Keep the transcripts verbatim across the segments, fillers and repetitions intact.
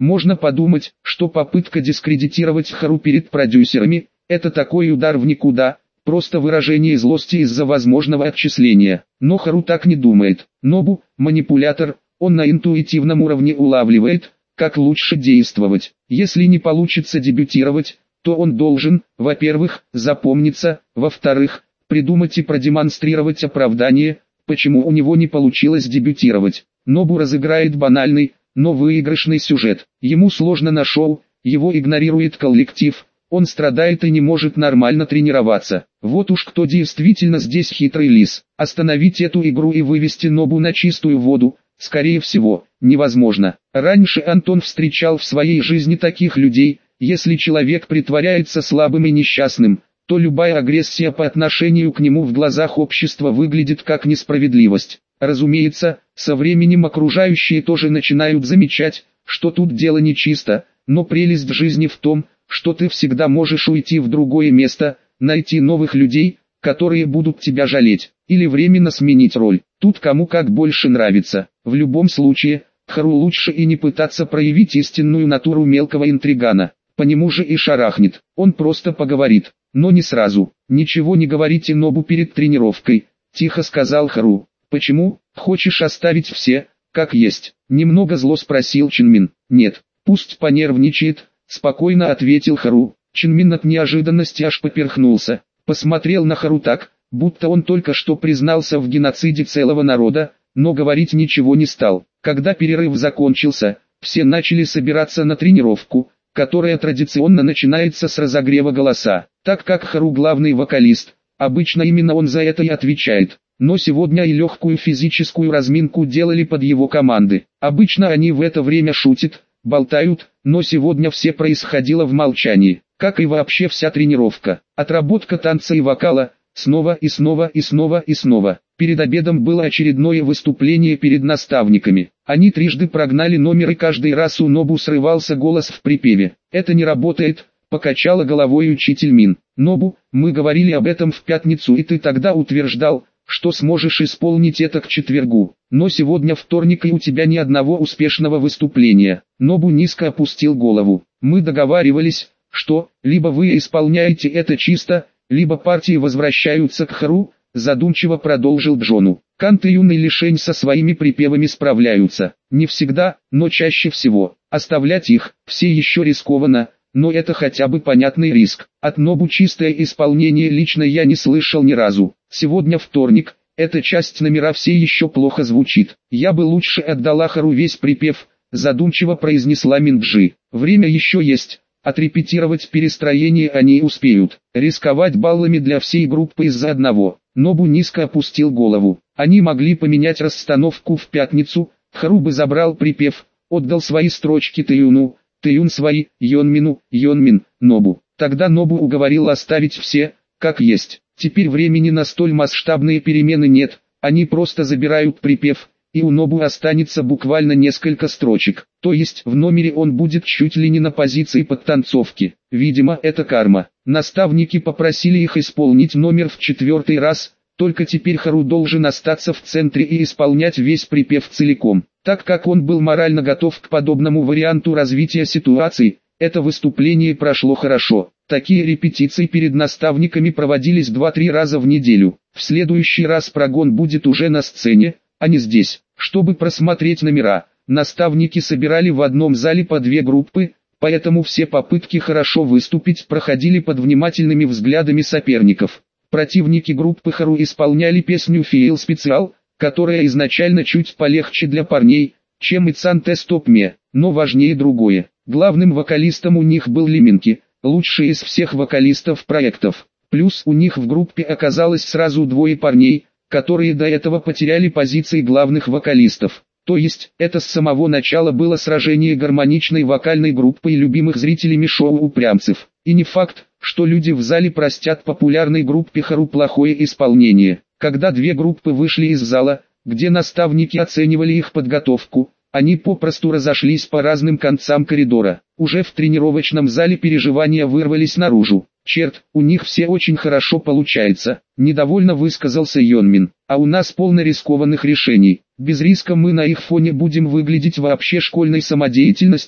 Можно подумать, что попытка дискредитировать Хару перед продюсерами – это такой удар в никуда, просто выражение злости из-за возможного отчисления. Но Хару так не думает. Нобу – манипулятор, он на интуитивном уровне улавливает, как лучше действовать. Если не получится дебютировать, то он должен, во-первых, запомниться, во-вторых, придумать и продемонстрировать оправдание, почему у него не получилось дебютировать. Нобу разыграет банальный, но выигрышный сюжет. Ему сложно на шоу, его игнорирует коллектив, он страдает и не может нормально тренироваться. Вот уж кто действительно здесь хитрый лис. Остановить эту игру и вывести Нобу на чистую воду, скорее всего, невозможно. Раньше Антон встречал в своей жизни таких людей: если человек притворяется слабым и несчастным, то любая агрессия по отношению к нему в глазах общества выглядит как несправедливость. Разумеется, со временем окружающие тоже начинают замечать, что тут дело нечисто, но прелесть жизни в том, что ты всегда можешь уйти в другое место, найти новых людей, которые будут тебя жалеть, или временно сменить роль. Тут кому как больше нравится. В любом случае, Хару лучше и не пытаться проявить истинную натуру мелкого интригана. По нему же и шарахнет. Он просто поговорит, но не сразу. «Ничего не говорите Нобу перед тренировкой», – тихо сказал Хару. «Почему? Хочешь оставить все, как есть?» – немного зло спросил Чинмин. «Нет, пусть понервничает», – спокойно ответил Хару. Чинмин от неожиданности аж поперхнулся. Посмотрел на Хару так, будто он только что признался в геноциде целого народа, но говорить ничего не стал. Когда перерыв закончился, все начали собираться на тренировку, которая традиционно начинается с разогрева голоса. Так как Хару главный вокалист, обычно именно он за это и отвечает. Но сегодня и легкую физическую разминку делали под его команды. Обычно они в это время шутят, болтают, но сегодня все происходило в молчании, как и вообще вся тренировка. Отработка танца и вокала, снова и снова и снова и снова. Перед обедом было очередное выступление перед наставниками. Они трижды прогнали номер, и каждый раз у Нобу срывался голос в припеве. «Это не работает», — покачала головой учитель Мин. «Нобу, мы говорили об этом в пятницу, и ты тогда утверждал, что сможешь исполнить это к четвергу. Но сегодня вторник, и у тебя ни одного успешного выступления». Нобу низко опустил голову. «Мы договаривались, что, либо вы исполняете это чисто, либо партии возвращаются к Хару», задумчиво продолжил Джону. «Кант и юный лишень со своими припевами справляются. Не всегда, но чаще всего. Оставлять их, все еще рискованно, но это хотя бы понятный риск. От Нобу чистое исполнение лично я не слышал ни разу. Сегодня вторник, эта часть номера все еще плохо звучит. Я бы лучше отдала Хару весь припев», задумчиво произнесла Минджи. «Время еще есть. Отрепетировать перестроение они успеют. Рисковать баллами для всей группы из-за одного». Нобу низко опустил голову. Они могли поменять расстановку в пятницу. Хару бы забрал припев, отдал свои строчки Тэюну, Тэюн свои, Йонмину, Йонмин, Нобу. Тогда Нобу уговорил оставить все, как есть. Теперь времени на столь масштабные перемены нет, они просто забирают припев, и у Нобу останется буквально несколько строчек. То есть в номере он будет чуть ли не на позиции подтанцовки. Видимо, это карма. Наставники попросили их исполнить номер в четвертый раз, только теперь Хару должен остаться в центре и исполнять весь припев целиком. Так как он был морально готов к подобному варианту развития ситуации, это выступление прошло хорошо. Такие репетиции перед наставниками проводились два-три раза в неделю. В следующий раз прогон будет уже на сцене, а не здесь. Чтобы просмотреть номера, наставники собирали в одном зале по две группы, поэтому все попытки хорошо выступить проходили под внимательными взглядами соперников. Противники группы Хару исполняли песню «Фейл Специал», которая изначально чуть полегче для парней, чем «Ицанте Стоп Ме», но важнее другое. Главным вокалистом у них был Лиминки, лучший из всех вокалистов проектов. Плюс у них в группе оказалось сразу двое парней, которые до этого потеряли позиции главных вокалистов. То есть, это с самого начала было сражение гармоничной вокальной группы и любимых зрителями шоу упрямцев. И не факт, что люди в зале простят популярной группе Хару плохое исполнение. Когда две группы вышли из зала, где наставники оценивали их подготовку, они попросту разошлись по разным концам коридора. Уже в тренировочном зале переживания вырвались наружу. «Черт, у них все очень хорошо получается», – недовольно высказался Йонмин. «А у нас полно рискованных решений. Без риска мы на их фоне будем выглядеть вообще школьной самодеятельностью»,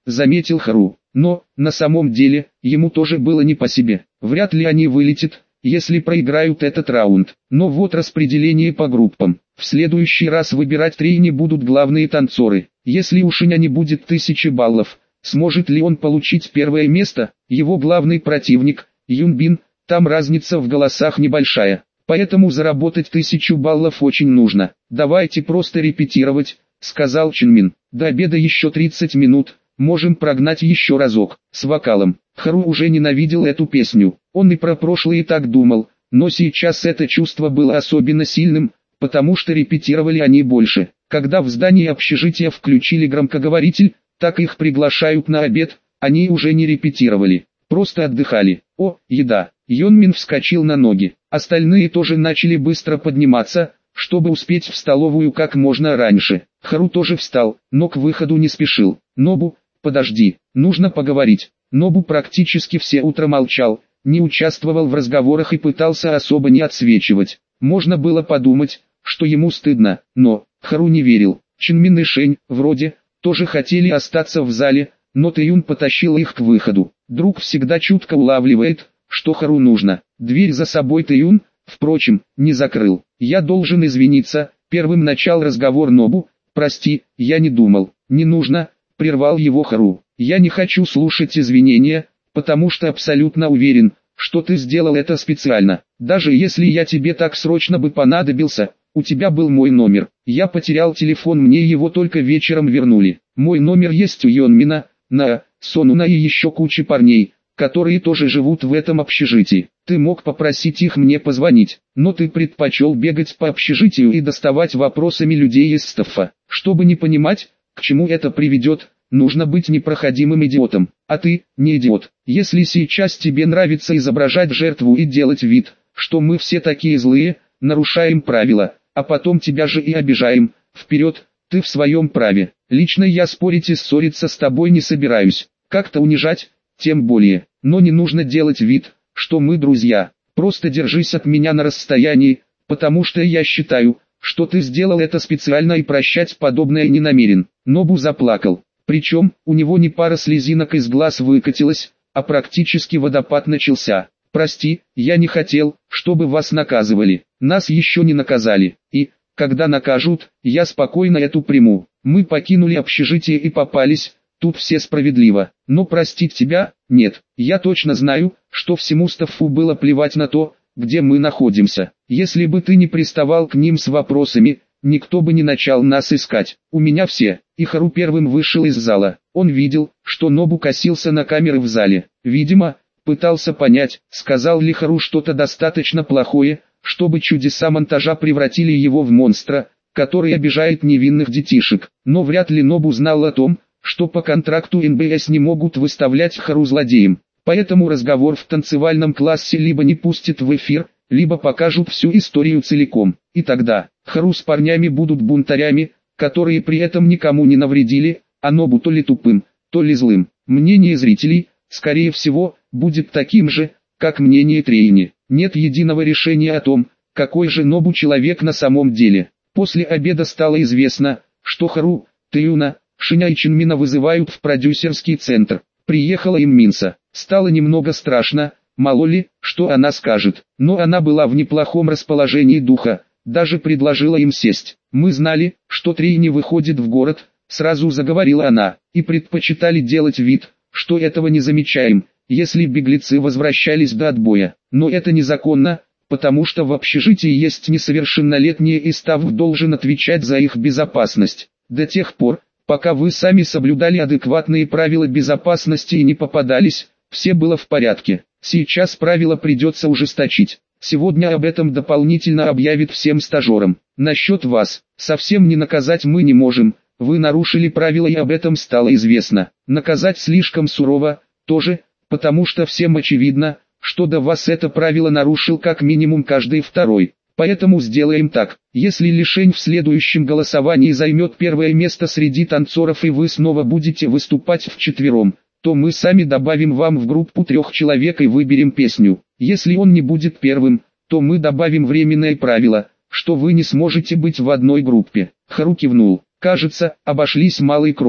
заметил Хару. Но, на самом деле, ему тоже было не по себе. Вряд ли они вылетят, если проиграют этот раунд. Но вот распределение по группам. В следующий раз выбирать тройни будут главные танцоры. Если у Шиня не будет тысячи баллов, сможет ли он получить первое место? Его главный противник, Юнбин, там разница в голосах небольшая. Поэтому заработать тысячу баллов очень нужно. Давайте просто репетировать, сказал Чинмин. До обеда еще тридцать минут, можем прогнать еще разок, с вокалом. Хару уже ненавидел эту песню. Он и про прошлое так думал, но сейчас это чувство было особенно сильным, потому что репетировали они больше. Когда в здании общежития включили громкоговоритель, так их приглашают на обед, они уже не репетировали, просто отдыхали. О, еда! Йонмин вскочил на ноги. Остальные тоже начали быстро подниматься, чтобы успеть в столовую как можно раньше. Хару тоже встал, но к выходу не спешил. Нобу, подожди, нужно поговорить. Нобу практически все утро молчал, не участвовал в разговорах и пытался особо не отсвечивать. Можно было подумать, что ему стыдно, но Хару не верил. Чинмин и Шень, вроде, тоже хотели остаться в зале, но Тэюн потащил их к выходу. Друг всегда чутко улавливает, что Хару нужно. Дверь за собой Тэюн, впрочем, не закрыл. «Я должен извиниться», — первым начал разговор Нобу. «Прости, я не думал». «Не нужно», — прервал его Хару. «Я не хочу слушать извинения, потому что абсолютно уверен, что ты сделал это специально. Даже если я тебе так срочно бы понадобился, у тебя был мой номер. Я потерял телефон, мне его только вечером вернули. Мой номер есть у Йонмина, На, Сонуна и еще куча парней, которые тоже живут в этом общежитии. Ты мог попросить их мне позвонить, но ты предпочел бегать по общежитию и доставать вопросами людей из стаффа. Чтобы не понимать, к чему это приведет, нужно быть непроходимым идиотом. А ты, не идиот. Если сейчас тебе нравится изображать жертву и делать вид, что мы все такие злые, нарушаем правила, а потом тебя же и обижаем, вперед, ты в своем праве. Лично я спорить и ссориться с тобой не собираюсь. Как-то унижать, тем более. Но не нужно делать вид, что мы друзья. Просто держись от меня на расстоянии, потому что я считаю, что ты сделал это специально и прощать подобное не намерен. Нобу заплакал. Причем, у него не пара слезинок из глаз выкатилась, а практически водопад начался. «Прости, я не хотел, чтобы вас наказывали. Нас еще не наказали. И, когда накажут, я спокойно эту приму. Мы покинули общежитие и попались, тут все справедливо. Но простить тебя, нет. Я точно знаю, что всему стаффу было плевать на то, где мы находимся. Если бы ты не приставал к ним с вопросами, никто бы не начал нас искать. У меня все». И Хару первым вышел из зала. Он видел, что Нобу косился на камеры в зале. Видимо, пытался понять, сказал ли Хару что-то достаточно плохое, чтобы чудеса монтажа превратили его в монстра, который обижает невинных детишек. Но вряд ли Нобу знал о том, что по контракту эн бэ эс не могут выставлять Хару злодеем. Поэтому разговор в танцевальном классе либо не пустят в эфир, либо покажут всю историю целиком. И тогда Хару с парнями будут бунтарями, которые при этом никому не навредили, а Нобу то ли тупым, то ли злым. Мнение зрителей, скорее всего, будет таким же, как мнение тройни. Нет единого решения о том, какой же Нобу человек на самом деле. После обеда стало известно, что Хару, Тэюна, Шиня и Чинмина вызывают в продюсерский центр. Приехала им Минса. Стало немного страшно, мало ли, что она скажет. Но она была в неплохом расположении духа, даже предложила им сесть. «Мы знали, что тройни выходит в город», — сразу заговорила она, — «и предпочитали делать вид, что этого не замечаем, если беглецы возвращались до отбоя. Но это незаконно, потому что в общежитии есть несовершеннолетние и стафф должен отвечать за их безопасность. До тех пор, пока вы сами соблюдали адекватные правила безопасности и не попадались, все было в порядке. Сейчас правила придется ужесточить. Сегодня об этом дополнительно объявит всем стажерам. Насчет вас, совсем не наказать мы не можем, вы нарушили правила и об этом стало известно. Наказать слишком сурово, тоже, потому что всем очевидно, что до вас это правило нарушил как минимум каждый второй. Поэтому сделаем так, если Лишень в следующем голосовании займет первое место среди танцоров и вы снова будете выступать вчетвером, то мы сами добавим вам в группу трех человек и выберем песню. Если он не будет первым, то мы добавим временное правило, что вы не сможете быть в одной группе. Хару кивнул. Кажется, обошлись малой кровью.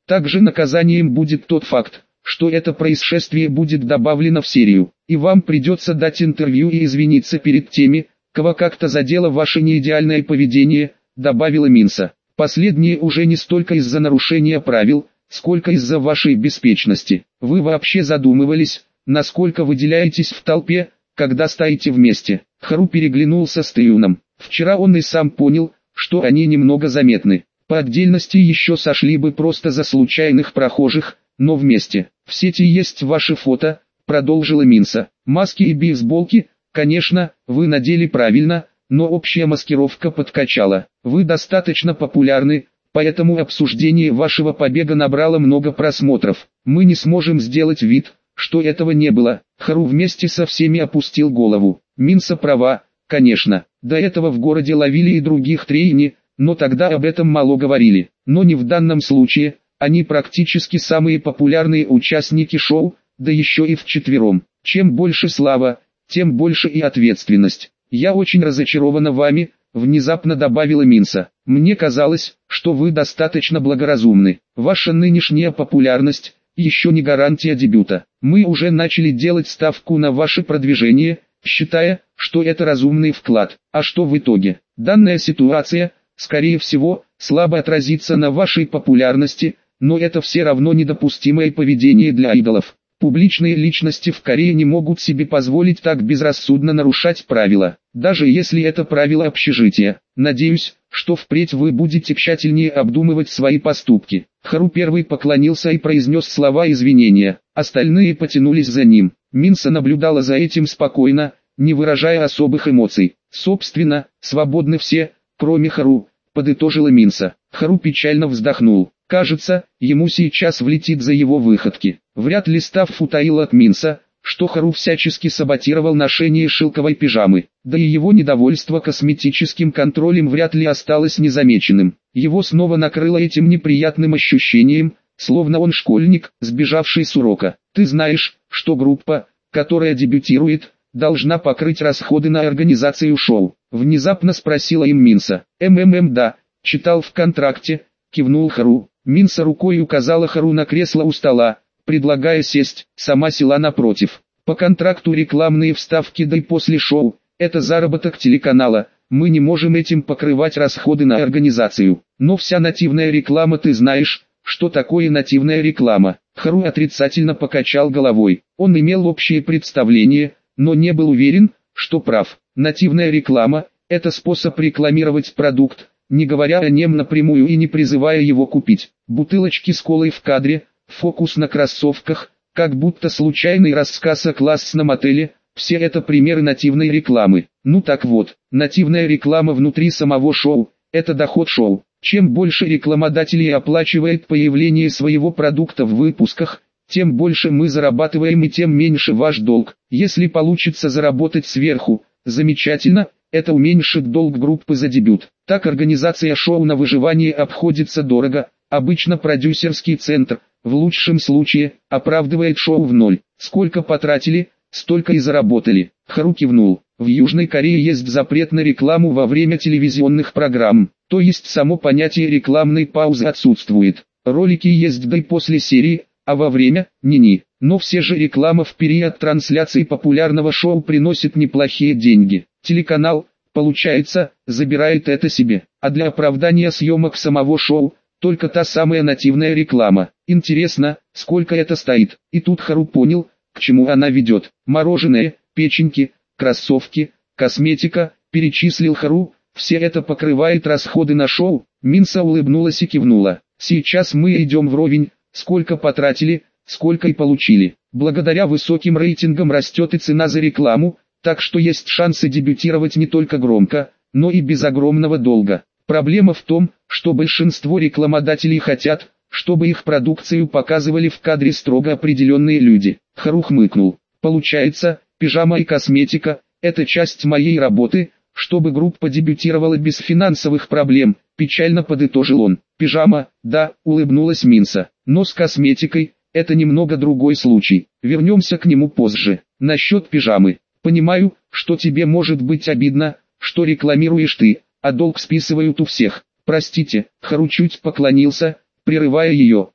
Также наказанием будет тот факт, что это происшествие будет добавлено в серию, и вам придется дать интервью и извиниться перед теми, кого как-то задело ваше неидеальное поведение, добавила Минса. Последнее уже не столько из-за нарушения правил, сколько из-за вашей беспечности. Вы вообще задумывались, насколько выделяетесь в толпе, когда стоите вместе? Хару переглянулся с Тэюном. Вчера он и сам понял, что они немного заметны. По отдельности еще сошли бы просто за случайных прохожих, но вместе. В сети есть ваши фото, продолжила Минса. Маски и бейсболки, конечно, вы надели правильно, но общая маскировка подкачала. Вы достаточно популярны, поэтому обсуждение вашего побега набрало много просмотров. Мы не сможем сделать вид, что этого не было. Хару вместе со всеми опустил голову. Минса права, конечно. До этого в городе ловили и других трейни, но тогда об этом мало говорили. Но не в данном случае, они практически самые популярные участники шоу, да еще и вчетвером. Чем больше слава, тем больше и ответственность. Я очень разочарована вами, внезапно добавила Минса. Мне казалось, что вы достаточно благоразумны. Ваша нынешняя популярность еще не гарантия дебюта. Мы уже начали делать ставку на ваше продвижение, считая, что это разумный вклад. А что в итоге? Данная ситуация, скорее всего, слабо отразится на вашей популярности, но это все равно недопустимое поведение для идолов. Публичные личности в Корее не могут себе позволить так безрассудно нарушать правила, даже если это правила общежития. Надеюсь, что впредь вы будете тщательнее обдумывать свои поступки. Хару первый поклонился и произнес слова извинения, остальные потянулись за ним. Минса наблюдала за этим спокойно, не выражая особых эмоций. Собственно, свободны все, кроме Хару, подытожила Минса. Хару печально вздохнул. Кажется, ему сейчас влетит за его выходки. Вряд ли Стафф утаил от Минса, что Хару всячески саботировал ношение шелковой пижамы, да и его недовольство косметическим контролем вряд ли осталось незамеченным. Его снова накрыло этим неприятным ощущением, словно он школьник, сбежавший с урока. Ты знаешь, что группа, которая дебютирует, должна покрыть расходы на организацию шоу? Внезапно спросила им Минса. МММ да, читал в контракте, кивнул Хару. Минса рукой указала Хару на кресло у стола, предлагая сесть, сама села напротив. По контракту рекламные вставки да и после шоу, это заработок телеканала, мы не можем этим покрывать расходы на организацию. Но вся нативная реклама, ты знаешь, что такое нативная реклама? Хару отрицательно покачал головой. Он имел общее представление, но не был уверен, что прав. Нативная реклама – это способ рекламировать продукт, не говоря о нем напрямую и не призывая его купить. Бутылочки с колой в кадре, фокус на кроссовках, как будто случайный рассказ о классном отеле, все это примеры нативной рекламы. Ну так вот, нативная реклама внутри самого шоу – это доход шоу. Чем больше рекламодателей оплачивает появление своего продукта в выпусках, тем больше мы зарабатываем и тем меньше ваш долг. Если получится заработать сверху, замечательно, это уменьшит долг группы за дебют. Так организация шоу на выживание обходится дорого, обычно продюсерский центр, в лучшем случае, оправдывает шоу в ноль. Сколько потратили, столько и заработали. Хару кивнул. В Южной Корее есть запрет на рекламу во время телевизионных программ, то есть само понятие рекламной паузы отсутствует. Ролики есть да и после серии, а во время – ни-ни. Но все же реклама в период трансляции популярного шоу приносит неплохие деньги. Телеканал, получается, забирает это себе, а для оправдания съемок самого шоу, только та самая нативная реклама. Интересно, сколько это стоит? И тут Хару понял, к чему она ведет. Мороженое, печеньки, кроссовки, косметика, перечислил Хару, все это покрывает расходы на шоу. Минса улыбнулась и кивнула. Сейчас мы идем вровень, сколько потратили, сколько и получили. Благодаря высоким рейтингам растет и цена за рекламу, так что есть шансы дебютировать не только громко, но и без огромного долга. Проблема в том, что большинство рекламодателей хотят, чтобы их продукцию показывали в кадре строго определенные люди. Хару хмыкнул. Получается, пижама и косметика – это часть моей работы, чтобы группа дебютировала без финансовых проблем, печально подытожил он. Пижама, да, улыбнулась Минса, но с косметикой – это немного другой случай. Вернемся к нему позже. Насчет пижамы. Понимаю, что тебе может быть обидно, что рекламируешь ты, а долг списывают у всех. Простите, Хару чуть поклонился, прерывая ее.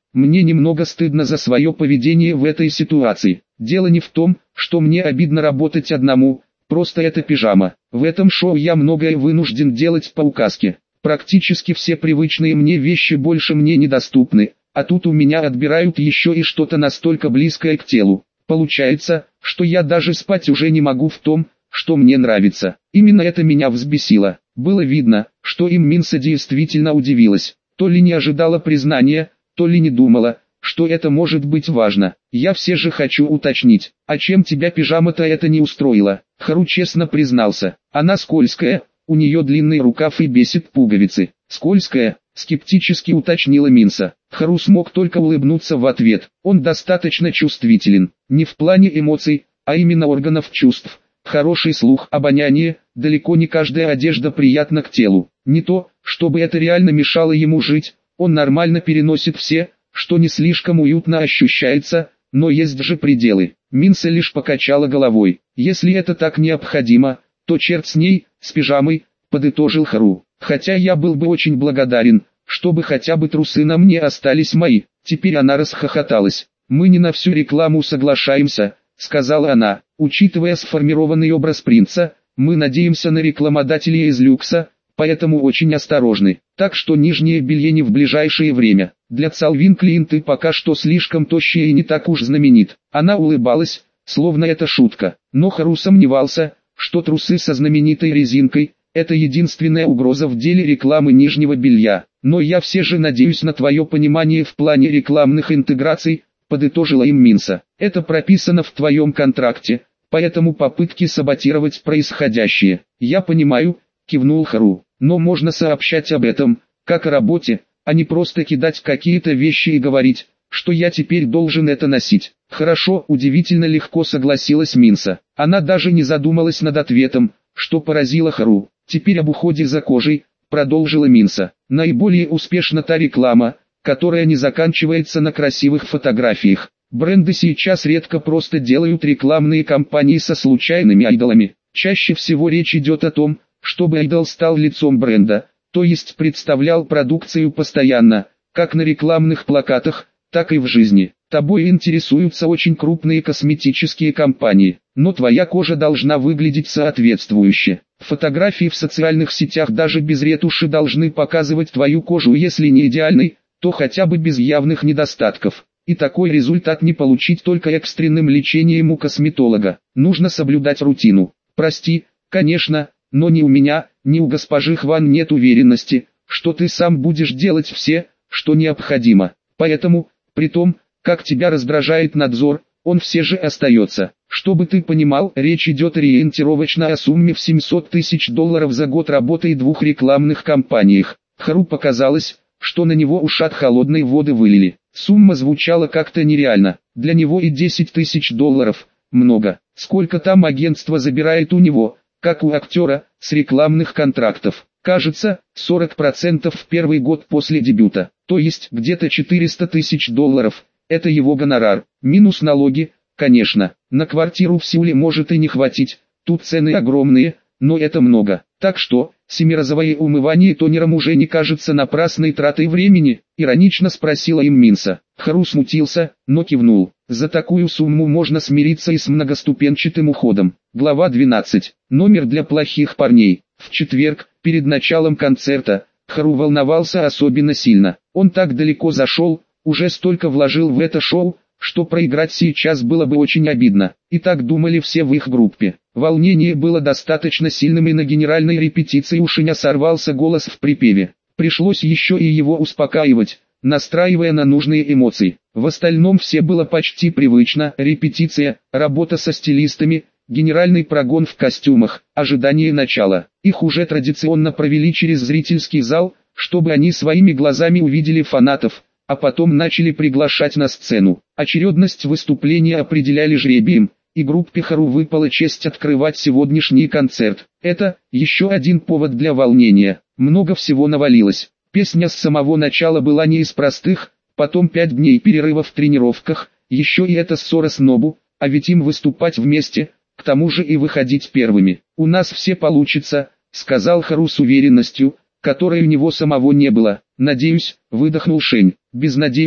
Мне немного стыдно за свое поведение в этой ситуации. Дело не в том, что мне обидно работать одному, просто это пижама. В этом шоу я многое вынужден делать по указке. Практически все привычные мне вещи больше мне недоступны, а тут у меня отбирают еще и что-то настолько близкое к телу. Получается, что я даже спать уже не могу в том, что мне нравится. Именно это меня взбесило. Было видно, что им Минса действительно удивилась. То ли не ожидала признания, то ли не думала, что это может быть важно. Я все же хочу уточнить, а чем тебя пижама-то это не устроила? Хару честно признался. Она скользкая, у нее длинный рукав и бесит пуговицы. Скользкая, скептически уточнила Минса. Хару смог только улыбнуться в ответ. Он достаточно чувствителен, не в плане эмоций, а именно органов чувств. Хороший слух, обоняние, далеко не каждая одежда приятна к телу. Не то, чтобы это реально мешало ему жить, он нормально переносит все, что не слишком уютно ощущается, но есть же пределы. Минса лишь покачала головой. Если это так необходимо, то черт с ней, с пижамой, подытожил Хару. Хотя я был бы очень благодарен, чтобы хотя бы трусы на мне остались мои. Теперь она расхохоталась. Мы не на всю рекламу соглашаемся, сказала она. Учитывая сформированный образ принца, мы надеемся на рекламодателей из люкса, поэтому очень осторожны. Так что нижнее белье не в ближайшее время. Для Calvin Klein ты пока что слишком тощая и не так уж знаменит. Она улыбалась, словно это шутка. Но Хару сомневался, что трусы со знаменитой резинкой – это единственная угроза в деле рекламы нижнего белья. Но я все же надеюсь на твое понимание в плане рекламных интеграций, подытожила им Минса. Это прописано в твоем контракте, поэтому попытки саботировать происходящее. Я понимаю, кивнул Хару, но можно сообщать об этом, как о работе, а не просто кидать какие-то вещи и говорить, что я теперь должен это носить. Хорошо, удивительно легко согласилась Минса. Она даже не задумалась над ответом, что поразило Хару. Теперь об уходе за кожей, продолжила Минса. Наиболее успешна та реклама, которая не заканчивается на красивых фотографиях. Бренды сейчас редко просто делают рекламные кампании со случайными айдолами. Чаще всего речь идет о том, чтобы айдол стал лицом бренда, то есть представлял продукцию постоянно, как на рекламных плакатах, так и в жизни. Тобой интересуются очень крупные косметические компании, но твоя кожа должна выглядеть соответствующе. Фотографии в социальных сетях даже без ретуши должны показывать твою кожу, если не идеальной, то хотя бы без явных недостатков. И такой результат не получить только экстренным лечением у косметолога. Нужно соблюдать рутину. Прости, конечно, но ни у меня, ни у госпожи Хван нет уверенности, что ты сам будешь делать все, что необходимо. Поэтому, при том, как тебя раздражает надзор, он все же остается. Чтобы ты понимал, речь идет ориентировочно о сумме в семьсот тысяч долларов за год работы и двух рекламных кампаниях. Хару показалось, что на него ушат холодной воды вылили. Сумма звучала как-то нереально. Для него и десять тысяч долларов – много. Сколько там агентство забирает у него, как у актера, с рекламных контрактов? Кажется, сорок процентов в первый год после дебюта. То есть где-то четыреста тысяч долларов. Это его гонорар. Минус налоги, конечно. На квартиру в Сеуле может и не хватить. Тут цены огромные, но это много. Так что, семиразовое умывание тонером уже не кажется напрасной тратой времени, иронично спросила им Минса. Хару смутился, но кивнул. За такую сумму можно смириться и с многоступенчатым уходом. Глава двенадцать. Номер для плохих парней. В четверг, перед началом концерта, Хару волновался особенно сильно. Он так далеко зашел, уже столько вложил в это шоу, что проиграть сейчас было бы очень обидно. И так думали все в их группе. Волнение было достаточно сильным, и на генеральной репетиции у Шиня сорвался голос в припеве. Пришлось еще и его успокаивать, настраивая на нужные эмоции. В остальном все было почти привычно: репетиция, работа со стилистами, генеральный прогон в костюмах, ожидание начала. Их уже традиционно провели через зрительский зал, чтобы они своими глазами увидели фанатов, а потом начали приглашать на сцену. Очередность выступления определяли жребием, и группе Хару выпала честь открывать сегодняшний концерт. Это еще один повод для волнения. Много всего навалилось. Песня с самого начала была не из простых, потом пять дней перерыва в тренировках, еще и эта ссора с Нобу, а ведь им выступать вместе, к тому же и выходить первыми. «У нас все получится», — сказал Хару с уверенностью, которой у него самого не было. «Надеюсь», — выдохнул Шень. «Без надеюсь»,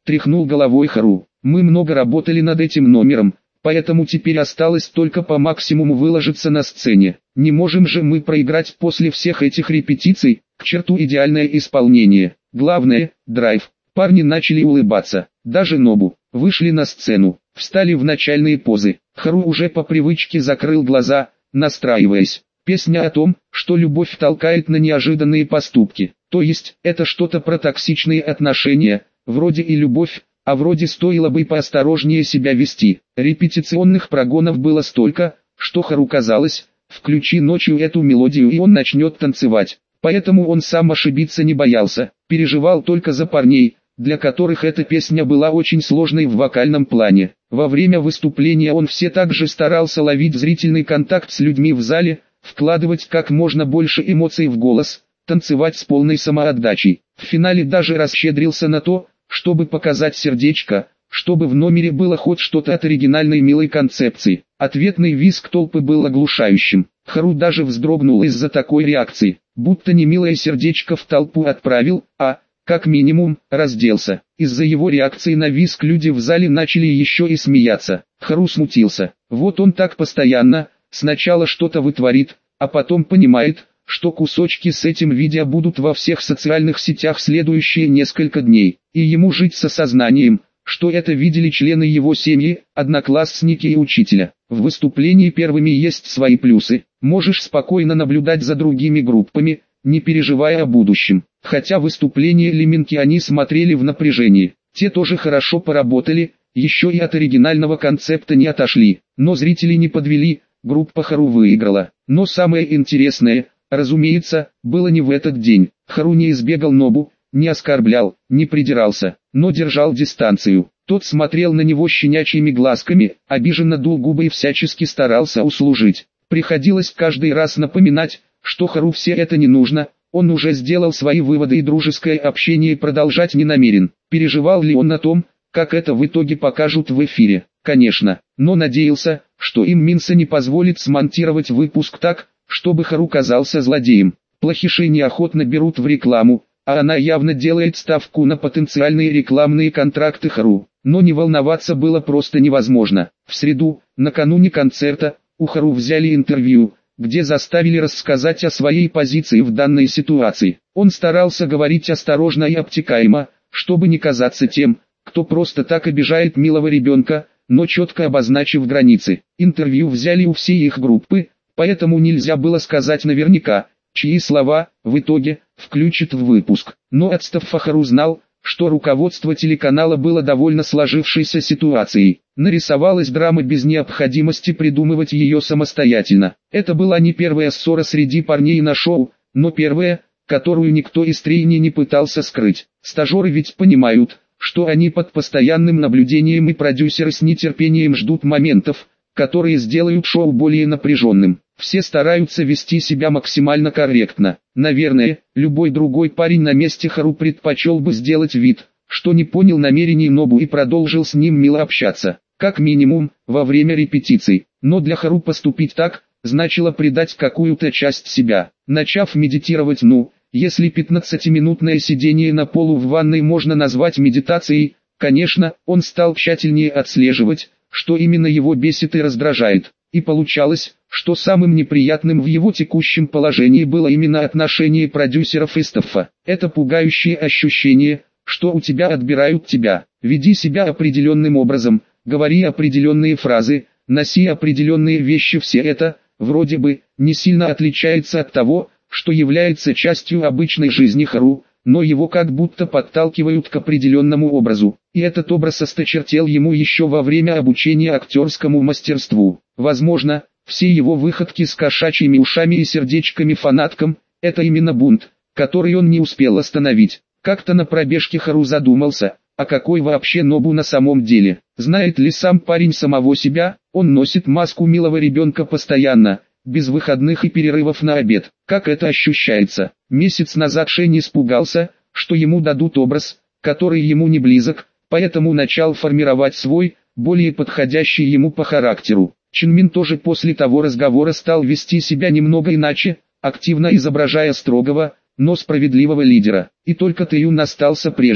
тряхнул головой Хару. Мы много работали над этим номером, поэтому теперь осталось только по максимуму выложиться на сцене. Не можем же мы проиграть после всех этих репетиций, к черту идеальное исполнение. Главное, драйв. Парни начали улыбаться, даже Нобу. Вышли на сцену, встали в начальные позы. Хару уже по привычке закрыл глаза, настраиваясь. Песня о том, что любовь толкает на неожиданные поступки. То есть, это что-то про токсичные отношения, вроде и любовь, а вроде стоило бы поосторожнее себя вести. Репетиционных прогонов было столько, что Хару казалось, включи ночью эту мелодию и он начнет танцевать. Поэтому он сам ошибиться не боялся, переживал только за парней, для которых эта песня была очень сложной в вокальном плане. Во время выступления он все также старался ловить зрительный контакт с людьми в зале, вкладывать как можно больше эмоций в голос, танцевать с полной самоотдачей. В финале даже расщедрился на то, чтобы показать сердечко, чтобы в номере было хоть что-то от оригинальной милой концепции. Ответный визг толпы был оглушающим. Хару даже вздрогнул из-за такой реакции, будто не милое сердечко в толпу отправил, а, как минимум, разделся. Из-за его реакции на визг люди в зале начали еще и смеяться. Хару смутился. Вот он так постоянно, сначала что-то вытворит, а потом понимает, что кусочки с этим видео будут во всех социальных сетях следующие несколько дней, и ему жить с осознанием, что это видели члены его семьи, одноклассники и учителя. В выступлении первыми есть свои плюсы. Можешь спокойно наблюдать за другими группами, не переживая о будущем. Хотя выступление Лиминки они смотрели в напряжении. Те тоже хорошо поработали, еще и от оригинального концепта не отошли. Но зрители не подвели, группа Хару выиграла. Но самое интересное, разумеется, было не в этот день. Хару не избегал Нобу, не оскорблял, не придирался, но держал дистанцию. Тот смотрел на него щенячьими глазками, обиженно дул губы и всячески старался услужить. Приходилось каждый раз напоминать, что Хару все это не нужно, он уже сделал свои выводы и дружеское общение продолжать не намерен. Переживал ли он о том, как это в итоге покажут в эфире? Конечно, но надеялся, что им Минса не позволит смонтировать выпуск так, чтобы Хару казался злодеем. Плохишей неохотно берут в рекламу, а она явно делает ставку на потенциальные рекламные контракты Хару. Но не волноваться было просто невозможно. В среду, накануне концерта, у Хару взяли интервью, где заставили рассказать о своей позиции в данной ситуации. Он старался говорить осторожно и обтекаемо, чтобы не казаться тем, кто просто так обижает милого ребенка, но четко обозначив границы. Интервью взяли у всей их группы, поэтому нельзя было сказать наверняка, чьи слова, в итоге, включат в выпуск. Но отстав Хару знал, что руководство телеканала было довольно сложившейся ситуацией. Нарисовалась драма без необходимости придумывать ее самостоятельно. Это была не первая ссора среди парней на шоу, но первая, которую никто из трейни не пытался скрыть. Стажеры ведь понимают, что они под постоянным наблюдением, и продюсеры с нетерпением ждут моментов, которые сделают шоу более напряженным. Все стараются вести себя максимально корректно. Наверное, любой другой парень на месте Хару предпочел бы сделать вид, что не понял намерений Нобу и продолжил с ним мило общаться, как минимум, во время репетиций. Но для Хару поступить так, значило предать какую-то часть себя. Начав медитировать, ну, если пятнадцатиминутное сидение на полу в ванной можно назвать медитацией, конечно, он стал тщательнее отслеживать, что именно его бесит и раздражает. И получалось, что самым неприятным в его текущем положении было именно отношение продюсеров и стаффа. Это пугающее ощущение, что у тебя отбирают тебя. Веди себя определенным образом, говори определенные фразы, носи определенные вещи. Все это, вроде бы, не сильно отличается от того, что является частью обычной жизни Хару, но его как будто подталкивают к определенному образу. И этот образ осточертел ему еще во время обучения актерскому мастерству. Возможно, все его выходки с кошачьими ушами и сердечками фанаткам – это именно бунт, который он не успел остановить. Как-то на пробежке Хару задумался, а какой вообще Нобу на самом деле? Знает ли сам парень самого себя? Он носит маску милого ребенка постоянно, без выходных и перерывов на обед. Как это ощущается? Месяц назад Шень испугался, что ему дадут образ, который ему не близок, поэтому начал формировать свой, более подходящий ему по характеру. Чинмин тоже после того разговора стал вести себя немного иначе, активно изображая строгого, но справедливого лидера. И только Тэюн остался прежним.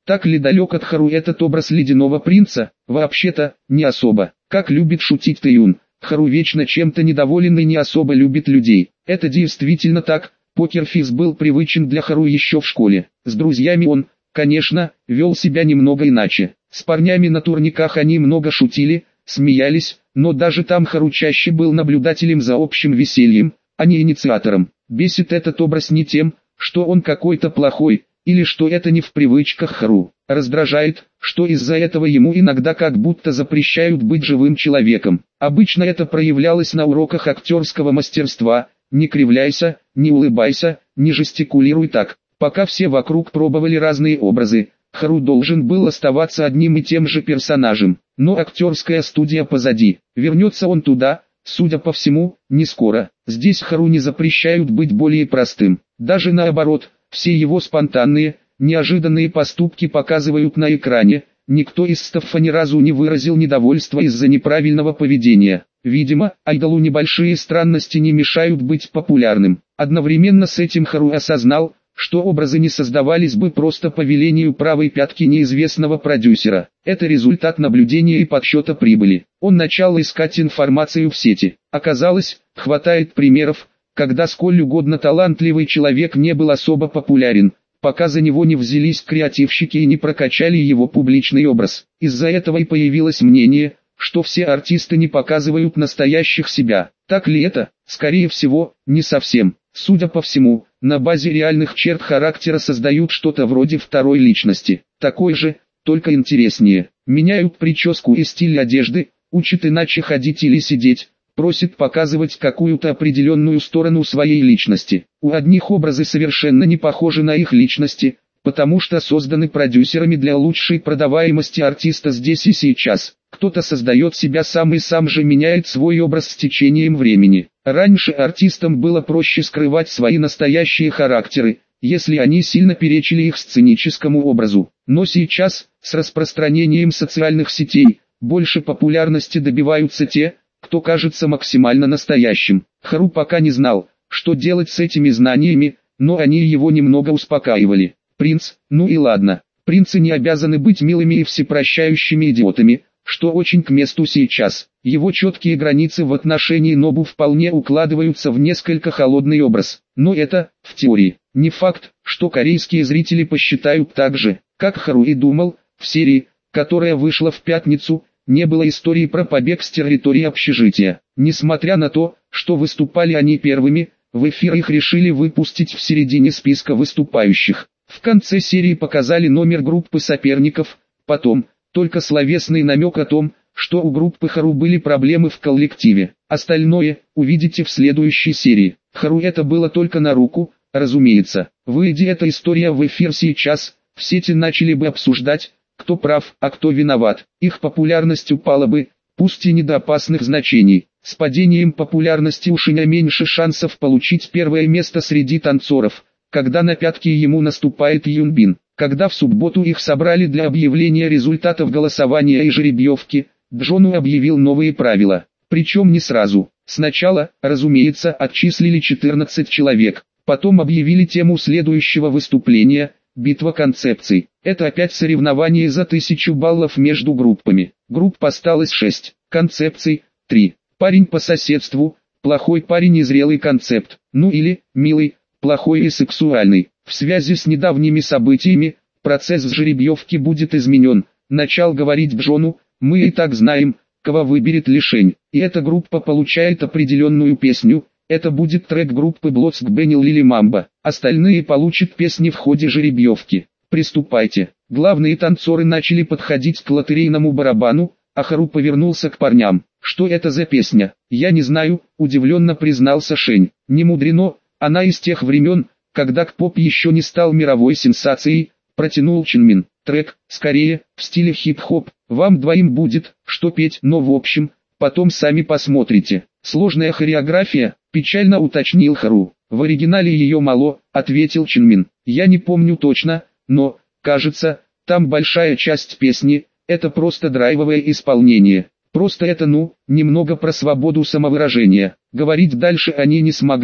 Так ли далек от Хару этот образ ледяного принца? Вообще-то, не особо. Как любит шутить Тэйюн, Хару вечно чем-то недоволен и не особо любит людей. Это действительно так. Покерфейс был привычен для Хару еще в школе. С друзьями он, конечно, вел себя немного иначе. С парнями на турниках они много шутили, смеялись, но даже там Хару чаще был наблюдателем за общим весельем, а не инициатором. Бесит этот образ не тем, что он какой-то плохой, или что это не в привычках Хару. Раздражает, что из-за этого ему иногда как будто запрещают быть живым человеком. Обычно это проявлялось на уроках актерского мастерства. Не кривляйся, не улыбайся, не жестикулируй так. Пока все вокруг пробовали разные образы, Хару должен был оставаться одним и тем же персонажем. Но актерская студия позади. Вернется он туда, судя по всему, не скоро. Здесь Хару не запрещают быть более простым. Даже наоборот, все его спонтанные, неожиданные поступки показывают на экране. Никто из стаффа ни разу не выразил недовольства из-за неправильного поведения. Видимо, айдолу небольшие странности не мешают быть популярным. Одновременно с этим Хару осознал, что образы не создавались бы просто по велению правой пятки неизвестного продюсера. Это результат наблюдения и подсчета прибыли. Он начал искать информацию в сети. Оказалось, хватает примеров, когда сколь угодно талантливый человек не был особо популярен, пока за него не взялись креативщики и не прокачали его публичный образ. Из-за этого и появилось мнение, что все артисты не показывают настоящих себя. Так ли это? Скорее всего, не совсем. Судя по всему, на базе реальных черт характера создают что-то вроде второй личности. Такой же, только интереснее. Меняют прическу и стиль одежды, учат иначе ходить или сидеть, просят показывать какую-то определенную сторону своей личности. У одних образы совершенно не похожи на их личности, потому что созданы продюсерами для лучшей продаваемости артиста здесь и сейчас. Кто-то создает себя сам и сам же меняет свой образ с течением времени. Раньше артистам было проще скрывать свои настоящие характеры, если они сильно перечили их сценическому образу. Но сейчас, с распространением социальных сетей, больше популярности добиваются те, кто кажется максимально настоящим. Хару пока не знал, что делать с этими знаниями, но они его немного успокаивали. Принц, ну и ладно, принцы не обязаны быть милыми и всепрощающими идиотами, что очень к месту сейчас. Его четкие границы в отношении Нобу вполне укладываются в несколько холодный образ. Но это, в теории, не факт, что корейские зрители посчитают так же. Как Хару и думал, в серии, которая вышла в пятницу, не было истории про побег с территории общежития. Несмотря на то, что выступали они первыми, в эфир их решили выпустить в середине списка выступающих. В конце серии показали номер группы соперников, потом, только словесный намек о том, что у группы Хару были проблемы в коллективе. Остальное увидите в следующей серии. Хару это было только на руку, разумеется. Выйди эта история в эфир сейчас, в сети начали бы обсуждать, кто прав, а кто виноват. Их популярность упала бы, пусть и не до опасных значений. С падением популярности у Шиня меньше шансов получить первое место среди танцоров, когда на пятки ему наступает Юнбин. Когда в субботу их собрали для объявления результатов голосования и жеребьевки, Джону объявил новые правила. Причем не сразу. Сначала, разумеется, отчислили четырнадцать человек, потом объявили тему следующего выступления – битва концепций. Это опять соревнование за тысячу баллов между группами. Групп осталось шесть, концепций – три. Парень по соседству, плохой парень и зрелый концепт, ну или, милый, плохой и сексуальный. В связи с недавними событиями, процесс жеребьевки будет изменен, начал говорить Джону, мы и так знаем, кого выберет Лишень. И эта группа получает определенную песню, это будет трек группы Блоцк Бенил Лили Мамба. Остальные получат песни в ходе жеребьевки. Приступайте. Главные танцоры начали подходить к лотерейному барабану, а Хару повернулся к парням. Что это за песня? Я не знаю, удивленно признался Шень. Не мудрено, она из тех времен, когда К-поп еще не стал мировой сенсацией, протянул Чинмин. Трек, скорее, в стиле хип-хоп, вам двоим будет, что петь, но в общем, потом сами посмотрите. Сложная хореография, печально уточнил Хару. В оригинале ее мало, ответил Чинмин. Я не помню точно, но, кажется, там большая часть песни, это просто драйвовое исполнение. Просто это ну, немного про свободу самовыражения. Говорить дальше они не смогли,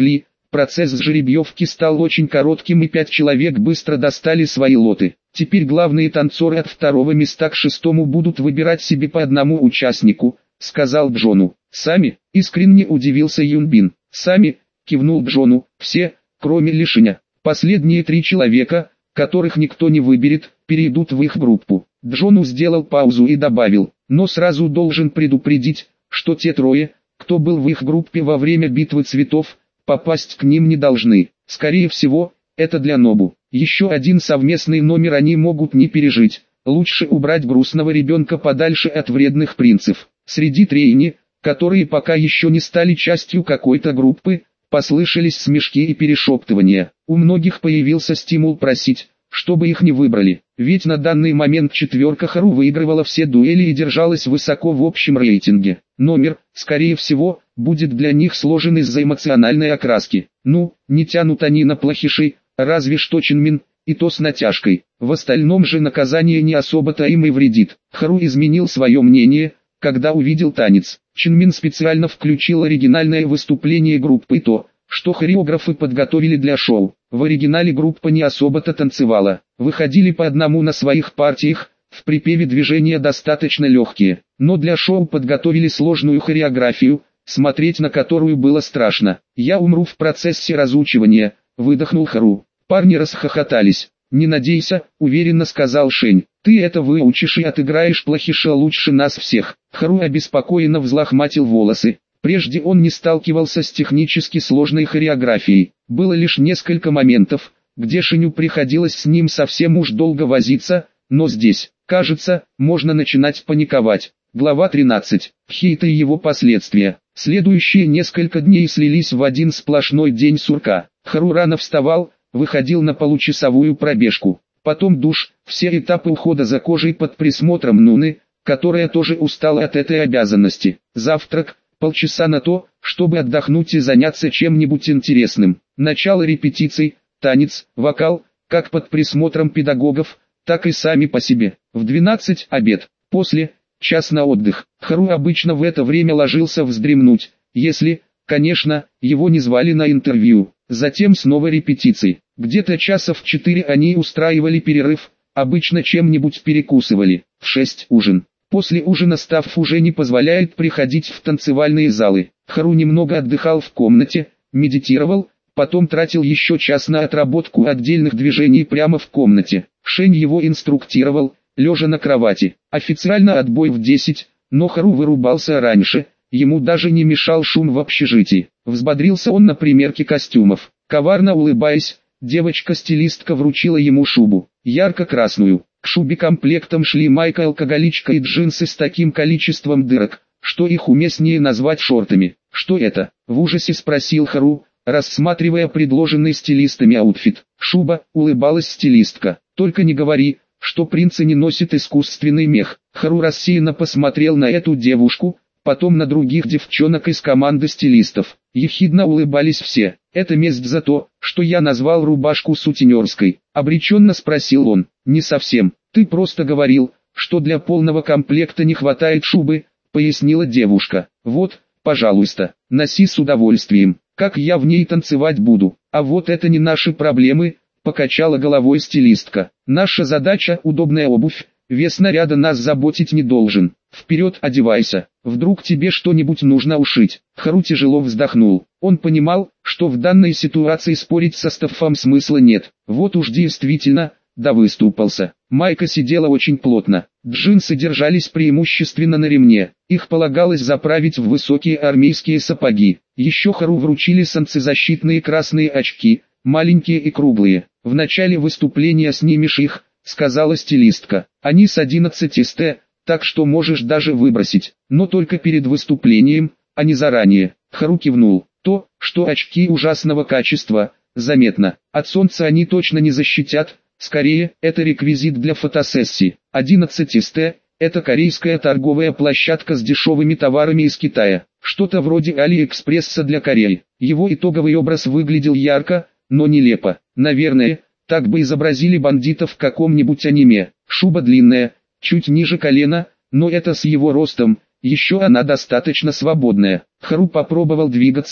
Процесс жеребьевки стал очень коротким, и пять человек быстро достали свои лоты. Теперь главные танцоры от второго места к шестому будут выбирать себе по одному участнику, сказал Джону. Сами? Искренне удивился Юнбин. Сами, кивнул Джону, все, кроме Лишиня. Последние три человека, которых никто не выберет, перейдут в их группу. Джону сделал паузу и добавил, но сразу должен предупредить, что те трое, кто был в их группе во время битвы цветов, попасть к ним не должны. Скорее всего, это для Нобу. Еще один совместный номер они могут не пережить. Лучше убрать грустного ребенка подальше от вредных принцев. Среди трейни, которые пока еще не стали частью какой-то группы, послышались смешки и перешептывания. У многих появился стимул просить, чтобы их не выбрали. Ведь на данный момент четверка Хару выигрывала все дуэли и держалась высоко в общем рейтинге. Номер, скорее всего, будет для них сложен из-за эмоциональной окраски. Ну, не тянут они на плохишей, разве что Чинмин, и то с натяжкой. В остальном же наказание не особо-то им и вредит. Хару изменил свое мнение, когда увидел танец. Чинмин специально включил оригинальное выступление группы, то, что хореографы подготовили для шоу. В оригинале группа не особо-то танцевала. Выходили по одному на своих партиях, в припеве движения достаточно легкие. Но для шоу подготовили сложную хореографию, смотреть на которую было страшно. «Я умру в процессе разучивания», — выдохнул Хару. Парни расхохотались. «Не надейся», — уверенно сказал Шень. «Ты это выучишь и отыграешь плохиша лучше нас всех». Хару обеспокоенно взлохматил волосы. Прежде он не сталкивался с технически сложной хореографией. Было лишь несколько моментов, где Шеню приходилось с ним совсем уж долго возиться, но здесь, кажется, можно начинать паниковать. Глава тринадцать. Хейт и его последствия. Следующие несколько дней слились в один сплошной день сурка. Хару рано вставал, выходил на получасовую пробежку. Потом душ, все этапы ухода за кожей под присмотром Нуны, которая тоже устала от этой обязанности. Завтрак, полчаса на то, чтобы отдохнуть и заняться чем-нибудь интересным. Начало репетиций, танец, вокал, как под присмотром педагогов, так и сами по себе. В двенадцать обед, после, час на отдых. Хару обычно в это время ложился вздремнуть, если, конечно, его не звали на интервью. Затем снова репетиции. Где-то часа в четыре они устраивали перерыв, обычно чем-нибудь перекусывали. В шесть ужин. После ужина став уже не позволяет приходить в танцевальные залы. Хару немного отдыхал в комнате, медитировал, потом тратил еще час на отработку отдельных движений прямо в комнате. Шень его инструктировал, лежа на кровати. Официально отбой в десять, но Хару вырубался раньше, ему даже не мешал шум в общежитии. Взбодрился он на примерке костюмов. Коварно улыбаясь, девочка-стилистка вручила ему шубу, ярко-красную. К шубе комплектом шли майка-алкоголичка и джинсы с таким количеством дырок, что их уместнее назвать шортами. «Что это?» — в ужасе спросил Хару, рассматривая предложенный стилистами аутфит. «Шуба», — улыбалась стилистка. «Только не говори, что принцы не носят искусственный мех». Хару рассеянно посмотрел на эту девушку, потом на других девчонок из команды стилистов. Ехидно улыбались все. «Это месть за то, что я назвал рубашку сутенерской», — обреченно спросил он. «Не совсем. Ты просто говорил, что для полного комплекта не хватает шубы», — пояснила девушка. «Вот, пожалуйста, носи с удовольствием. Как я в ней танцевать буду? А вот это не наши проблемы», — покачала головой стилистка. «Наша задача — удобная обувь. Вес наряда нас заботить не должен. Вперед одевайся, вдруг тебе что-нибудь нужно ушить». Хару тяжело вздохнул. Он понимал, что в данной ситуации спорить со Стаффом смысла нет. Вот уж действительно, да выступался. Майка сидела очень плотно. Джинсы держались преимущественно на ремне. Их полагалось заправить в высокие армейские сапоги. Еще Хару вручили солнцезащитные красные очки, маленькие и круглые. «В начале выступления снимешь их», — сказала стилистка. «Они с одиннадцати эс-тэ, так что можешь даже выбросить, но только перед выступлением, а не заранее». Хару кивнул. То, что очки ужасного качества, заметно. От солнца они точно не защитят, скорее, это реквизит для фотосессии. одиннадцать эс-тэ – это корейская торговая площадка с дешевыми товарами из Китая. Что-то вроде Алиэкспресса для Кореи. Его итоговый образ выглядел ярко, но нелепо. Наверное, так бы изобразили бандитов в каком-нибудь аниме. Шуба длинная, чуть ниже колена, но это с его ростом, еще она достаточно свободная. Хару попробовал двигаться,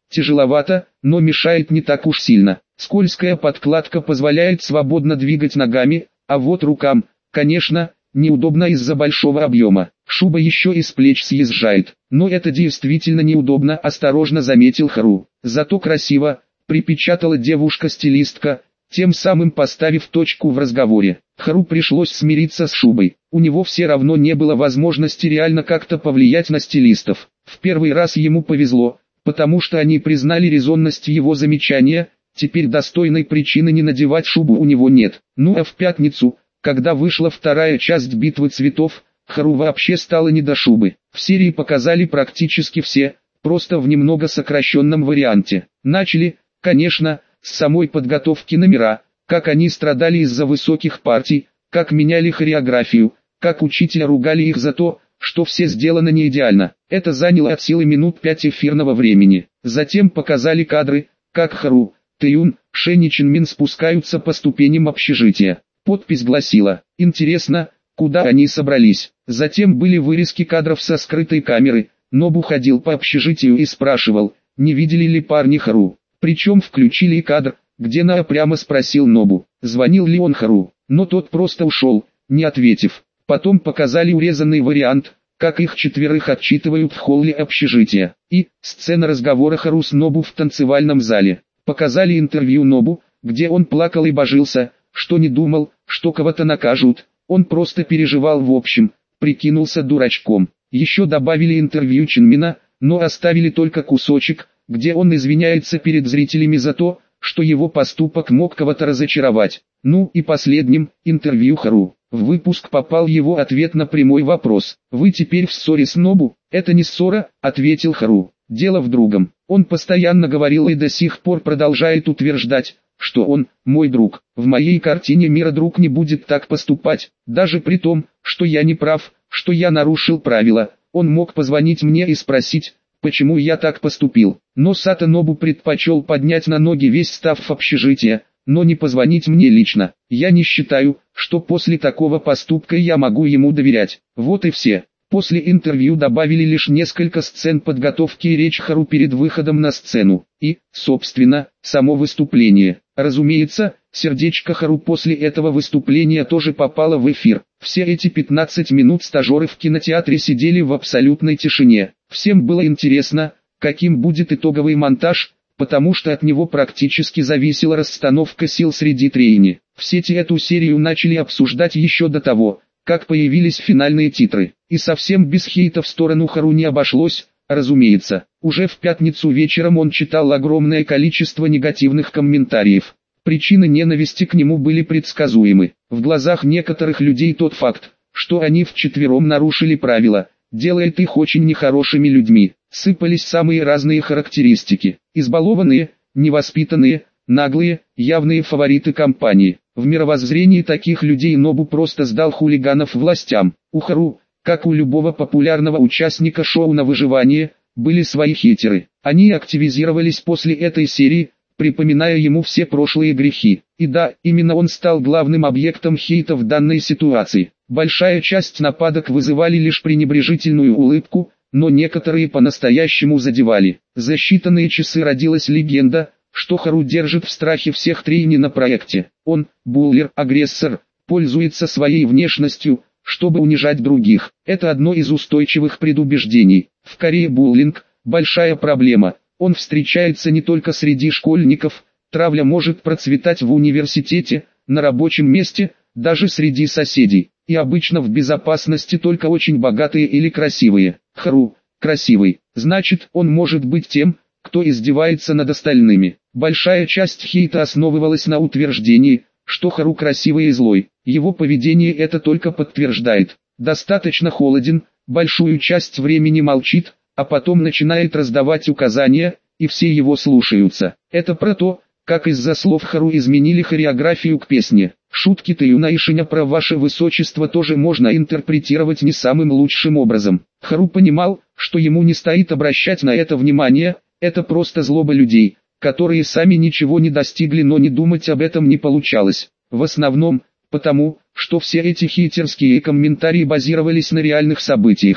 Тяжеловато, но мешает не так уж сильно. Скользкая подкладка позволяет свободно двигать ногами, а вот рукам, конечно, неудобно из-за большого объема. Шуба еще и с плеч съезжает. Но это действительно неудобно, осторожно заметил Хару. Зато красиво, припечатала девушка-стилистка, тем самым поставив точку в разговоре. Хару пришлось смириться с шубой. У него все равно не было возможности реально как-то повлиять на стилистов. В первый раз ему повезло, потому что они признали резонность его замечания, теперь достойной причины не надевать шубу у него нет. Ну а в пятницу, когда вышла вторая часть «Битвы цветов», Хару вообще стало не до шубы. В серии показали практически все, просто в немного сокращенном варианте. Начали, конечно, с самой подготовки номера, как они страдали из-за высоких партий, как меняли хореографию, как учителя ругали их за то, что все сделано не идеально. Это заняло от силы минут пять эфирного времени. Затем показали кадры, как Хару, Тэюн, Шен и Чинмин спускаются по ступеням общежития. Подпись гласила: «Интересно, куда они собрались?». Затем были вырезки кадров со скрытой камеры. Нобу ходил по общежитию и спрашивал, не видели ли парни Хару. Причем включили и кадр, где Нао прямо спросил Нобу, звонил ли он Хару, но тот просто ушел, не ответив. Потом показали урезанный вариант, как их четверых отчитывают в холле общежития, и сцена разговора Хару с Нобу в танцевальном зале. Показали интервью Нобу, где он плакал и божился, что не думал, что кого-то накажут, он просто переживал в общем, прикинулся дурачком. Еще добавили интервью Чинмина, но оставили только кусочек, где он извиняется перед зрителями за то, что его поступок мог кого-то разочаровать. Ну и последним, интервью Хару. В выпуск попал его ответ на прямой вопрос. «Вы теперь в ссоре с Нобу?» «Это не ссора», — ответил Хару. «Дело в другом. Он постоянно говорил и до сих пор продолжает утверждать, что он, мой друг. В моей картине мира друг не будет так поступать, даже при том, что я не прав, что я нарушил правила. Он мог позвонить мне и спросить, почему я так поступил. Но Сато Нобу предпочел поднять на ноги весь стафф общежития, но не позвонить мне лично. Я не считаю, что после такого поступка я могу ему доверять». Вот и все. После интервью добавили лишь несколько сцен подготовки и речь Хару перед выходом на сцену. И, собственно, само выступление. Разумеется, сердечко Хару после этого выступления тоже попало в эфир. Все эти пятнадцать минут стажеры в кинотеатре сидели в абсолютной тишине. Всем было интересно, каким будет итоговый монтаж, потому что от него практически зависела расстановка сил среди трейни. В сети эту серию начали обсуждать еще до того, как появились финальные титры. И совсем без хейта в сторону Хару не обошлось, разумеется. Уже в пятницу вечером он читал огромное количество негативных комментариев. Причины ненависти к нему были предсказуемы. В глазах некоторых людей тот факт, что они вчетвером нарушили правила, делает их очень нехорошими людьми. Сыпались самые разные характеристики. Избалованные, невоспитанные, наглые, явные фавориты компании. В мировоззрении таких людей Нобу просто сдал хулиганов властям. У Хару, как у любого популярного участника шоу на выживание, были свои хейтеры. Они активизировались после этой серии, припоминая ему все прошлые грехи. И да, именно он стал главным объектом хейта в данной ситуации. Большая часть нападок вызывали лишь пренебрежительную улыбку, но некоторые по-настоящему задевали. За считанные часы родилась легенда, что Хару держит в страхе всех трейни на проекте. Он, буллер, агрессор, пользуется своей внешностью, чтобы унижать других. Это одно из устойчивых предубеждений. В Корее буллинг – большая проблема. Он встречается не только среди школьников, травля может процветать в университете, на рабочем месте, даже среди соседей. И обычно в безопасности только очень богатые или красивые. Хару – красивый, значит он может быть тем, кто издевается над остальными. Большая часть хейта основывалась на утверждении, что Хару красивый и злой. Его поведение это только подтверждает. Достаточно холоден, большую часть времени молчит, а потом начинает раздавать указания, и все его слушаются. Это про то, как из-за слов Хару изменили хореографию к песне. Шутки Тэюна и Шеня про ваше высочество тоже можно интерпретировать не самым лучшим образом. Хару понимал, что ему не стоит обращать на это внимание, это просто злоба людей, которые сами ничего не достигли, но не думать об этом не получалось. В основном, потому, что все эти хейтерские комментарии базировались на реальных событиях.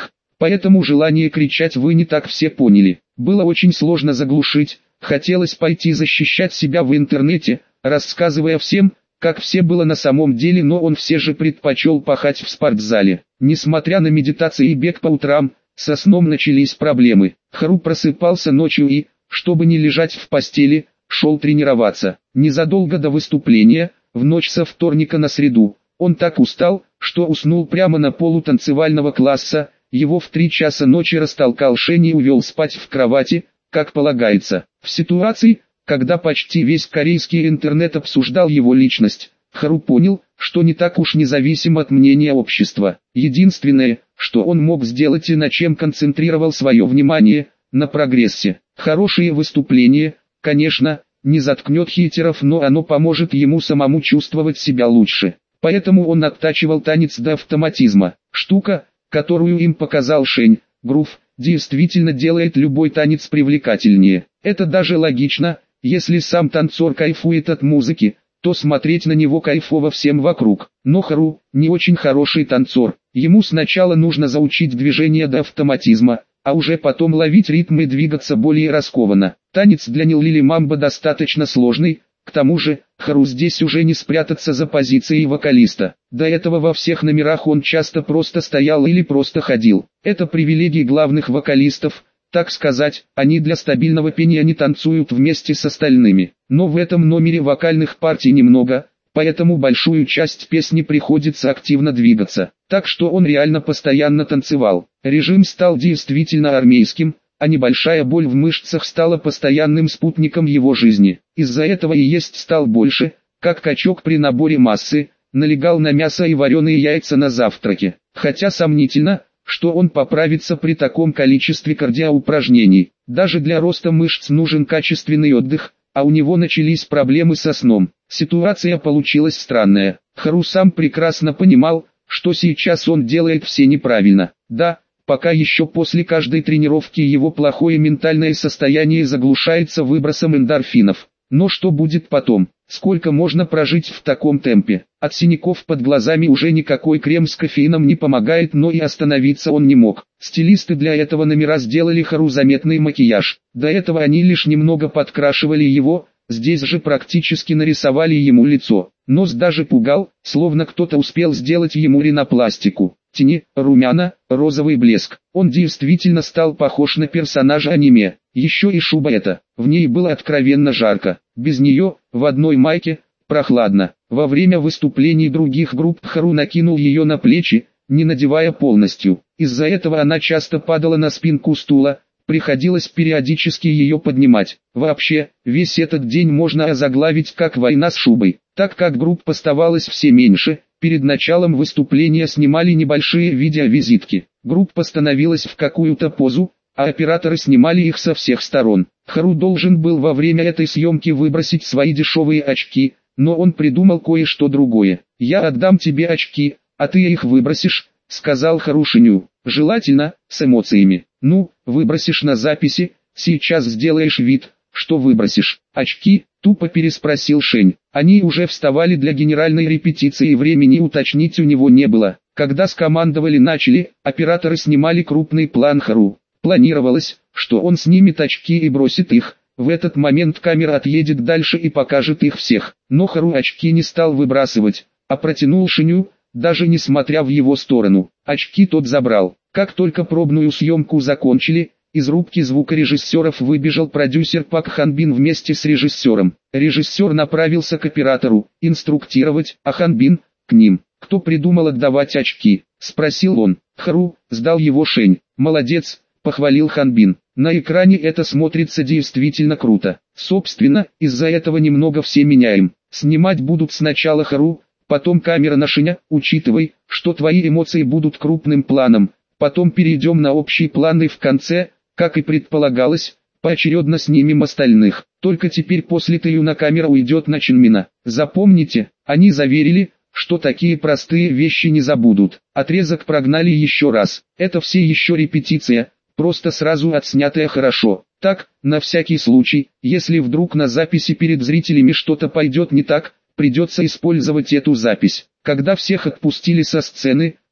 Поэтому желание кричать вы не так все поняли. Было очень сложно заглушить, хотелось пойти защищать себя в интернете, рассказывая всем, как все было на самом деле, но он все же предпочел пахать в спортзале. Несмотря на медитации и бег по утрам, со сном начались проблемы. Хару просыпался ночью и, чтобы не лежать в постели, шел тренироваться. Незадолго до выступления, в ночь со вторника на среду, он так устал, что уснул прямо на полу танцевального класса. Его в три часа ночи растолкал Шень и увел спать в кровати, как полагается. В ситуации, когда почти весь корейский интернет обсуждал его личность, Хару понял, что не так уж независим от мнения общества. Единственное, что он мог сделать и на чем концентрировал свое внимание, на прогрессе. Хорошее выступление, конечно, не заткнет хейтеров, но оно поможет ему самому чувствовать себя лучше. Поэтому он оттачивал танец до автоматизма. Штука, которую им показал Шень, грув, действительно делает любой танец привлекательнее. Это даже логично, если сам танцор кайфует от музыки, то смотреть на него кайфово всем вокруг. Но Хару не очень хороший танцор. Ему сначала нужно заучить движение до автоматизма, а уже потом ловить ритм и двигаться более раскованно. Танец для Нилили Мамба достаточно сложный. К тому же, Хару здесь уже не спрятаться за позицией вокалиста. До этого во всех номерах он часто просто стоял или просто ходил. Это привилегии главных вокалистов, так сказать, они для стабильного пения не танцуют вместе с остальными. Но в этом номере вокальных партий немного, поэтому большую часть песни приходится активно двигаться. Так что он реально постоянно танцевал. Режим стал действительно армейским, а небольшая боль в мышцах стала постоянным спутником его жизни. Из-за этого и есть стал больше, как качок при наборе массы, налегал на мясо и вареные яйца на завтраке. Хотя сомнительно, что он поправится при таком количестве кардиоупражнений. Даже для роста мышц нужен качественный отдых, а у него начались проблемы со сном. Ситуация получилась странная. Хару сам прекрасно понимал, что сейчас он делает все неправильно. Да, пока еще после каждой тренировки его плохое ментальное состояние заглушается выбросом эндорфинов. Но что будет потом? Сколько можно прожить в таком темпе? От синяков под глазами уже никакой крем с кофеином не помогает, но и остановиться он не мог. Стилисты для этого номера сделали Хару заметный макияж. До этого они лишь немного подкрашивали его, здесь же практически нарисовали ему лицо. Нос даже пугал, словно кто-то успел сделать ему ринопластику. Тени, румяна, розовый блеск. Он действительно стал похож на персонажа аниме. Еще и шуба эта. В ней было откровенно жарко. Без нее, в одной майке, прохладно. Во время выступлений других групп Хару накинул ее на плечи, не надевая полностью. Из-за этого она часто падала на спинку стула, приходилось периодически ее поднимать. Вообще, весь этот день можно озаглавить как «Война с шубой». Так как групп оставалось все меньше, перед началом выступления снимали небольшие видеовизитки. Группа становилась в какую-то позу, а операторы снимали их со всех сторон. Хару должен был во время этой съемки выбросить свои дешевые очки, но он придумал кое-что другое. «Я отдам тебе очки, а ты их выбросишь», — сказал Хару Шеню. «Желательно, с эмоциями. Ну, выбросишь на записи, сейчас сделаешь вид, что выбросишь». «Очки?» — тупо переспросил Шень. Они уже вставали для генеральной репетиции и времени уточнить у него не было. Когда скомандовали начали, операторы снимали крупный план Хару. Планировалось, что он снимет очки и бросит их. В этот момент камера отъедет дальше и покажет их всех. Но Хару очки не стал выбрасывать, а протянул Шеню, даже не смотря в его сторону. Очки тот забрал. Как только пробную съемку закончили, из рубки звукорежиссеров выбежал продюсер Пак Ханбин вместе с режиссером. Режиссер направился к оператору, инструктировать, а Ханбин — к ним. «Кто придумал отдавать очки?» — спросил он. «Хару», — сдал его Шень. «Молодец», — похвалил Ханбин. «На экране это смотрится действительно круто. Собственно, из-за этого немного все меняем. Снимать будут сначала Хару, потом камера на Шеня, учитывай, что твои эмоции будут крупным планом. Потом перейдем на общий план и в конце, как и предполагалось, поочередно снимем остальных. Только теперь после Тэюна камера уйдет на Ченмина. Запомните», они заверили, что такие простые вещи не забудут. Отрезок прогнали еще раз. Это все еще репетиция, просто сразу отснятая хорошо. Так, на всякий случай, если вдруг на записи перед зрителями что-то пойдет не так, придется использовать эту запись. Когда всех отпустили со сцены,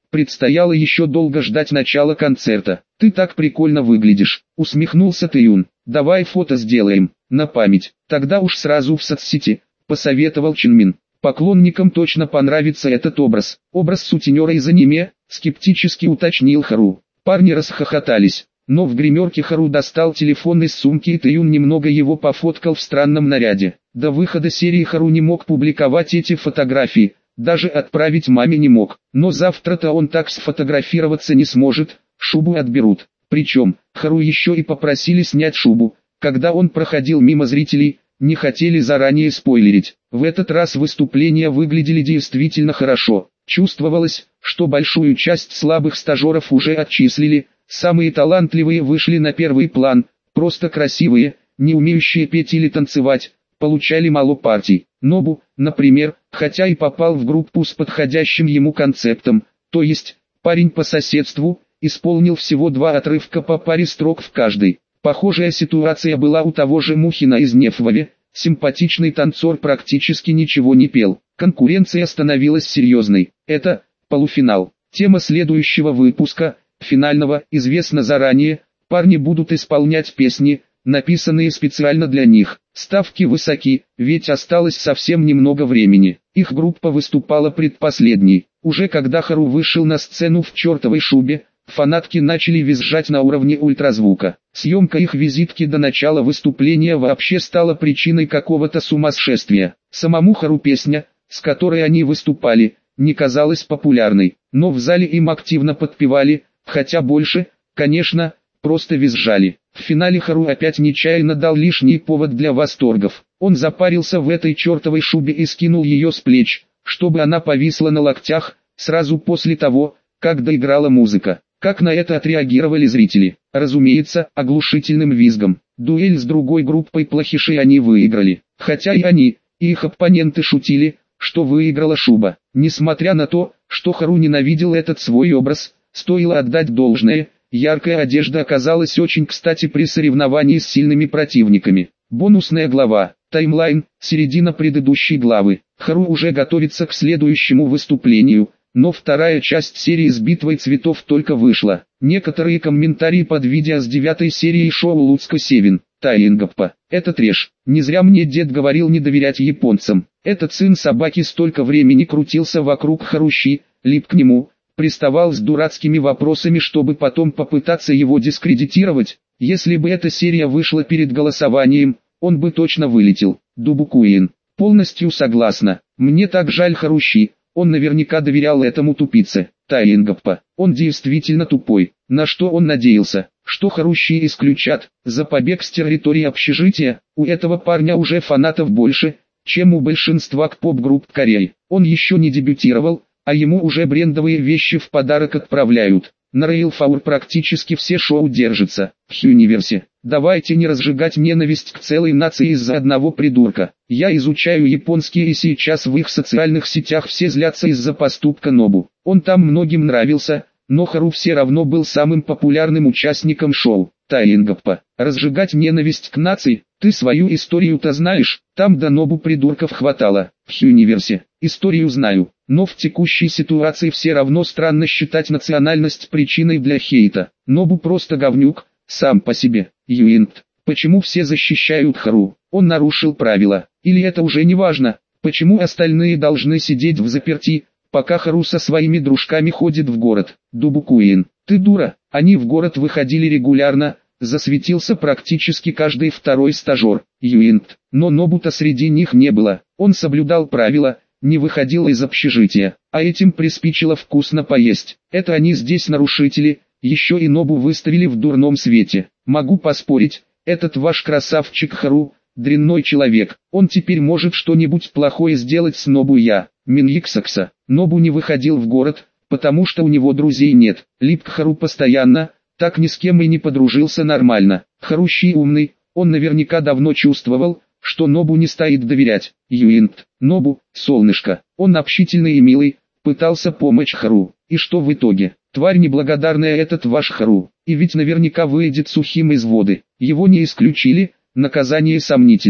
Предстояло еще долго ждать начала концерта. «Ты так прикольно выглядишь», — усмехнулся Тэйюн. «Давай фото сделаем, на память». «Тогда уж сразу в соцсети», — посоветовал Чинмин. «Поклонникам точно понравится этот образ». «Образ сутенера из аниме», — скептически уточнил Хару. Парни расхохотались. Но в гримерке Хару достал телефон из сумки, и Тэйюн немного его пофоткал в странном наряде. До выхода серии Хару не мог публиковать эти фотографии, даже отправить маме не мог. Но завтра-то он так сфотографироваться не сможет, шубу отберут. Причем, Хару еще и попросили снять шубу, когда он проходил мимо зрителей, не хотели заранее спойлерить. В этот раз выступления выглядели действительно хорошо. Чувствовалось, что большую часть слабых стажеров уже отчислили, самые талантливые вышли на первый план, просто красивые, не умеющие петь или танцевать, получали мало партий. Нобу, например, хотя и попал в группу с подходящим ему концептом, то есть, парень по соседству, исполнил всего два отрывка по паре строк в каждой. Похожая ситуация была у того же Мухина из Нефвове, симпатичный танцор практически ничего не пел. Конкуренция становилась серьезной. Это полуфинал. Тема следующего выпуска, финального, известна заранее. Парни будут исполнять песни, написанные специально для них. Ставки высоки, ведь осталось совсем немного времени. Их группа выступала предпоследней. Уже когда Хару вышел на сцену в чертовой шубе, фанатки начали визжать на уровне ультразвука. Съемка их визитки до начала выступления вообще стала причиной какого-то сумасшествия. Самому Хару песня, с которой они выступали, не казалась популярной, но в зале им активно подпевали, хотя больше, конечно, просто визжали. В финале Хару опять нечаянно дал лишний повод для восторгов. Он запарился в этой чертовой шубе и скинул ее с плеч, чтобы она повисла на локтях, сразу после того, как доиграла музыка. Как на это отреагировали зрители? Разумеется, оглушительным визгом. Дуэль с другой группой плохишей они выиграли. Хотя и они, и их оппоненты шутили, что выиграла шуба. Несмотря на то, что Хару ненавидел этот свой образ, стоило отдать должное, яркая одежда оказалась очень кстати при соревновании с сильными противниками. Бонусная глава. Таймлайн, середина предыдущей главы. Хару уже готовится к следующему выступлению. Но вторая часть серии с битвой цветов только вышла. Некоторые комментарии под видео с девятой серией шоу Луцко Севин, Тайингаппа. Это трэш. Не зря мне дед говорил не доверять японцам. Этот сын собаки столько времени крутился вокруг Харуши, лип к нему, приставал с дурацкими вопросами, чтобы потом попытаться его дискредитировать. Если бы эта серия вышла перед голосованием, он бы точно вылетел. Дубукуин. Полностью согласна. Мне так жаль Харуши. Он наверняка доверял этому тупице, Тайингаппа. Он действительно тупой. На что он надеялся? Что Харуши исключат, за побег с территории общежития? У этого парня уже фанатов больше, чем у большинства поп-групп Кореи. Он еще не дебютировал, а ему уже брендовые вещи в подарок отправляют. На Rail Four практически все шоу держатся. В Юниверсе. Давайте не разжигать ненависть к целой нации из-за одного придурка. Я изучаю японский и сейчас в их социальных сетях все злятся из-за поступка Нобу. Он там многим нравился, но Хару все равно был самым популярным участником шоу. Тайингаппа. Разжигать ненависть к нации? Ты свою историю-то знаешь? Там до Нобу придурков хватало. В Юниверсе. Историю знаю. Но в текущей ситуации все равно странно считать национальность причиной для хейта. Нобу просто говнюк, сам по себе. Юинт. Почему все защищают Хару? Он нарушил правила. Или это уже не важно? Почему остальные должны сидеть в заперти, пока Хару со своими дружками ходит в город? Дубукуин. Ты дура. Они в город выходили регулярно, засветился практически каждый второй стажер. Юинт. Но Нобута среди них не было. Он соблюдал правила, не выходил из общежития, а этим приспичило вкусно поесть. Это они здесь нарушители, еще и Нобу выставили в дурном свете. Могу поспорить, этот ваш красавчик Хару, дрянной человек, он теперь может что-нибудь плохое сделать с Нобу. Я, Миньиксакса. Нобу не выходил в город, потому что у него друзей нет. Лип к Хару постоянно, так ни с кем и не подружился нормально. Харуши умный, он наверняка давно чувствовал, что Нобу не стоит доверять. Юинт. Нобу, солнышко, он общительный и милый, пытался помочь Хару. И что в итоге? Тварь неблагодарная этот ваш Хару. И ведь наверняка выйдет сухим из воды. Его не исключили, наказание сомнительное.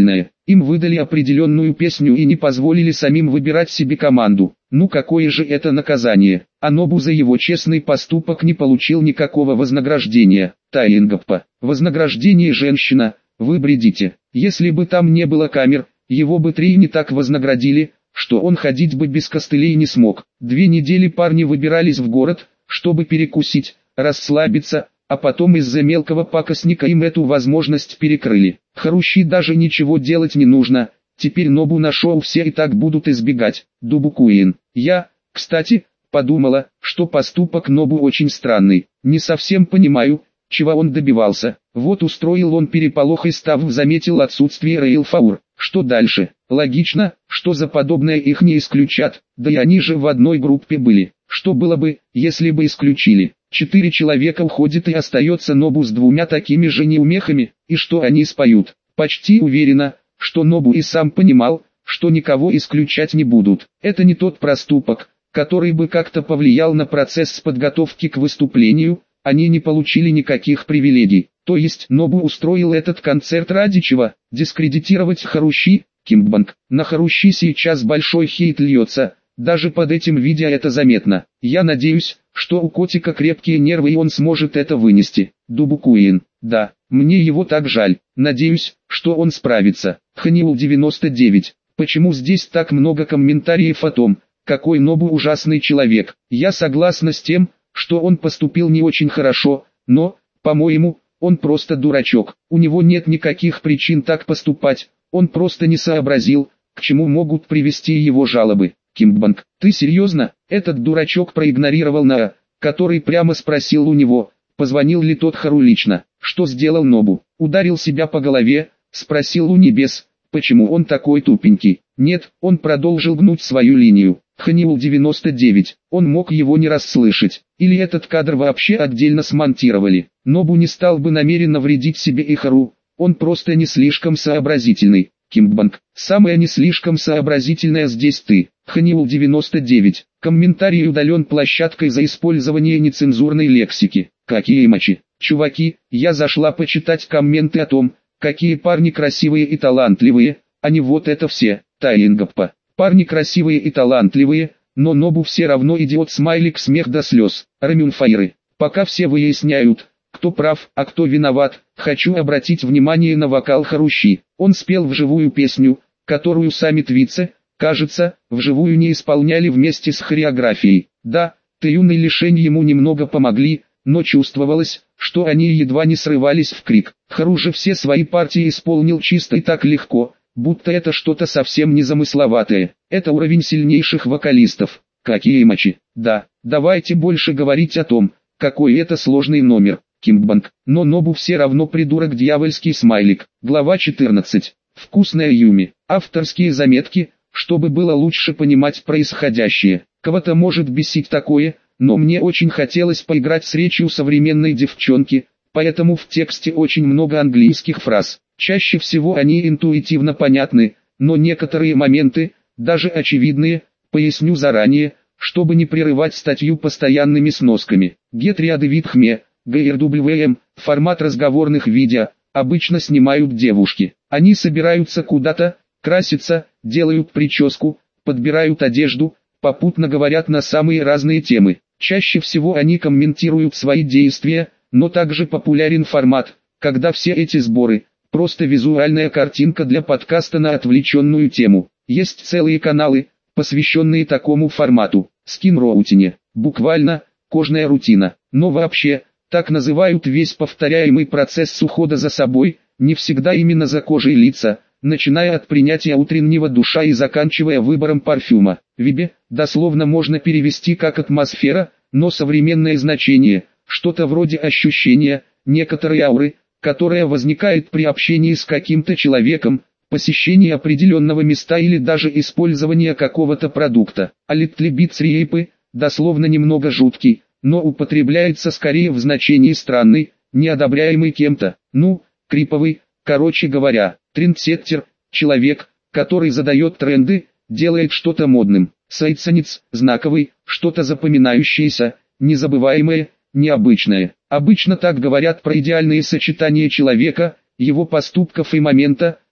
Им выдали определенную песню и не позволили самим выбирать себе команду. Ну какое же это наказание? А Нобу за его честный поступок не получил никакого вознаграждения. Тайнгаппа. Вознаграждение женщина, вы бредите. Если бы там не было камер, его бы три не так вознаградили, что он ходить бы без костылей не смог. Две недели парни выбирались в город, чтобы перекусить, расслабиться, а потом из-за мелкого пакостника им эту возможность перекрыли. Харуши даже ничего делать не нужно, теперь Нобу нашел, все и так будут избегать. Дубукуин. Я, кстати, подумала, что поступок Нобу очень странный. Не совсем понимаю, чего он добивался. Вот устроил он переполох и Став заметил отсутствие Рейлфаур. Что дальше? Логично, что за подобное их не исключат, да и они же в одной группе были. Что было бы, если бы исключили? Четыре человека уходит и остается Нобу с двумя такими же неумехами, и что они споют? Почти уверена, что Нобу и сам понимал, что никого исключать не будут. Это не тот проступок, который бы как-то повлиял на процесс подготовки к выступлению, они не получили никаких привилегий. То есть Нобу устроил этот концерт ради чего? Дискредитировать Харуши, Кимбанг. На Харуши сейчас большой хейт льется, даже под этим видео это заметно. Я надеюсь, что у котика крепкие нервы и он сможет это вынести. Дубукуин. Да, мне его так жаль. Надеюсь, что он справится. Ханиул девяносто девять. Почему здесь так много комментариев о том, какой Нобу ужасный человек? Я согласна с тем, что он поступил не очень хорошо, но, по-моему, он просто дурачок. У него нет никаких причин так поступать, он просто не сообразил, к чему могут привести его жалобы. Кимбанг, ты серьезно? Этот дурачок проигнорировал Наа, который прямо спросил у него, позвонил ли тот Хару лично. Что сделал Нобу? Ударил себя по голове, спросил у небес, почему он такой тупенький. Нет, он продолжил гнуть свою линию. Ханиул девяносто девять, он мог его не расслышать, или этот кадр вообще отдельно смонтировали. Нобу не стал бы намеренно вредить себе и Хару, он просто не слишком сообразительный. Кимбанг, самая не слишком сообразительная здесь ты. Ханиул девяносто девять, комментарий удален площадкой за использование нецензурной лексики. Какие мочи. Чуваки, я зашла почитать комменты о том, какие парни красивые и талантливые, а не вот это все. Тайнгаппа. Парни красивые и талантливые, но Нобу все равно идиот, смайлик, смех до слез. Рамюнфайры. Пока все выясняют, кто прав, а кто виноват, хочу обратить внимание на вокал Харуши. Он спел вживую песню, которую сами твитцы, кажется, вживую не исполняли вместе с хореографией. Да, Тэюн и Лишень ему немного помогли, но чувствовалось, что они едва не срывались в крик. Хару же все свои партии исполнил чисто и так легко, будто это что-то совсем незамысловатое. Это уровень сильнейших вокалистов. Какие мочи. Да, давайте больше говорить о том, какой это сложный номер. Кимбанг. Но Нобу все равно придурок, дьявольский смайлик. Глава четырнадцать. Вкусная Юми. Авторские заметки, чтобы было лучше понимать происходящее. Кого-то может бесить такое, но мне очень хотелось поиграть с речью современной девчонки, поэтому в тексте очень много английских фраз. Чаще всего они интуитивно понятны, но некоторые моменты, даже очевидные, поясню заранее, чтобы не прерывать статью постоянными сносками. Get-ряды Витхме, джи эр дабл ю эм, формат разговорных видео, обычно снимают девушки. Они собираются куда-то, красятся, делают прическу, подбирают одежду, попутно говорят на самые разные темы. Чаще всего они комментируют свои действия, но также популярен формат, когда все эти сборы – просто визуальная картинка для подкаста на отвлеченную тему. Есть целые каналы, посвященные такому формату. Скин-роутине, буквально, кожная рутина. Но вообще, так называют весь повторяемый процесс ухода за собой, не всегда именно за кожей лица, начиная от принятия утреннего душа и заканчивая выбором парфюма. Вибе, дословно можно перевести как атмосфера, но современное значение, что-то вроде ощущения, некоторой ауры, которая возникает при общении с каким-то человеком, посещении определенного места или даже использовании какого-то продукта. А литлибицриепы, дословно немного жуткий, но употребляется скорее в значении странный, неодобряемый кем-то, ну, криповый, короче говоря, трендсеттер, человек, который задает тренды, делает что-то модным. Сайцанец, знаковый, что-то запоминающееся, незабываемое, необычное. Обычно так говорят про идеальные сочетания человека, его поступков и момента,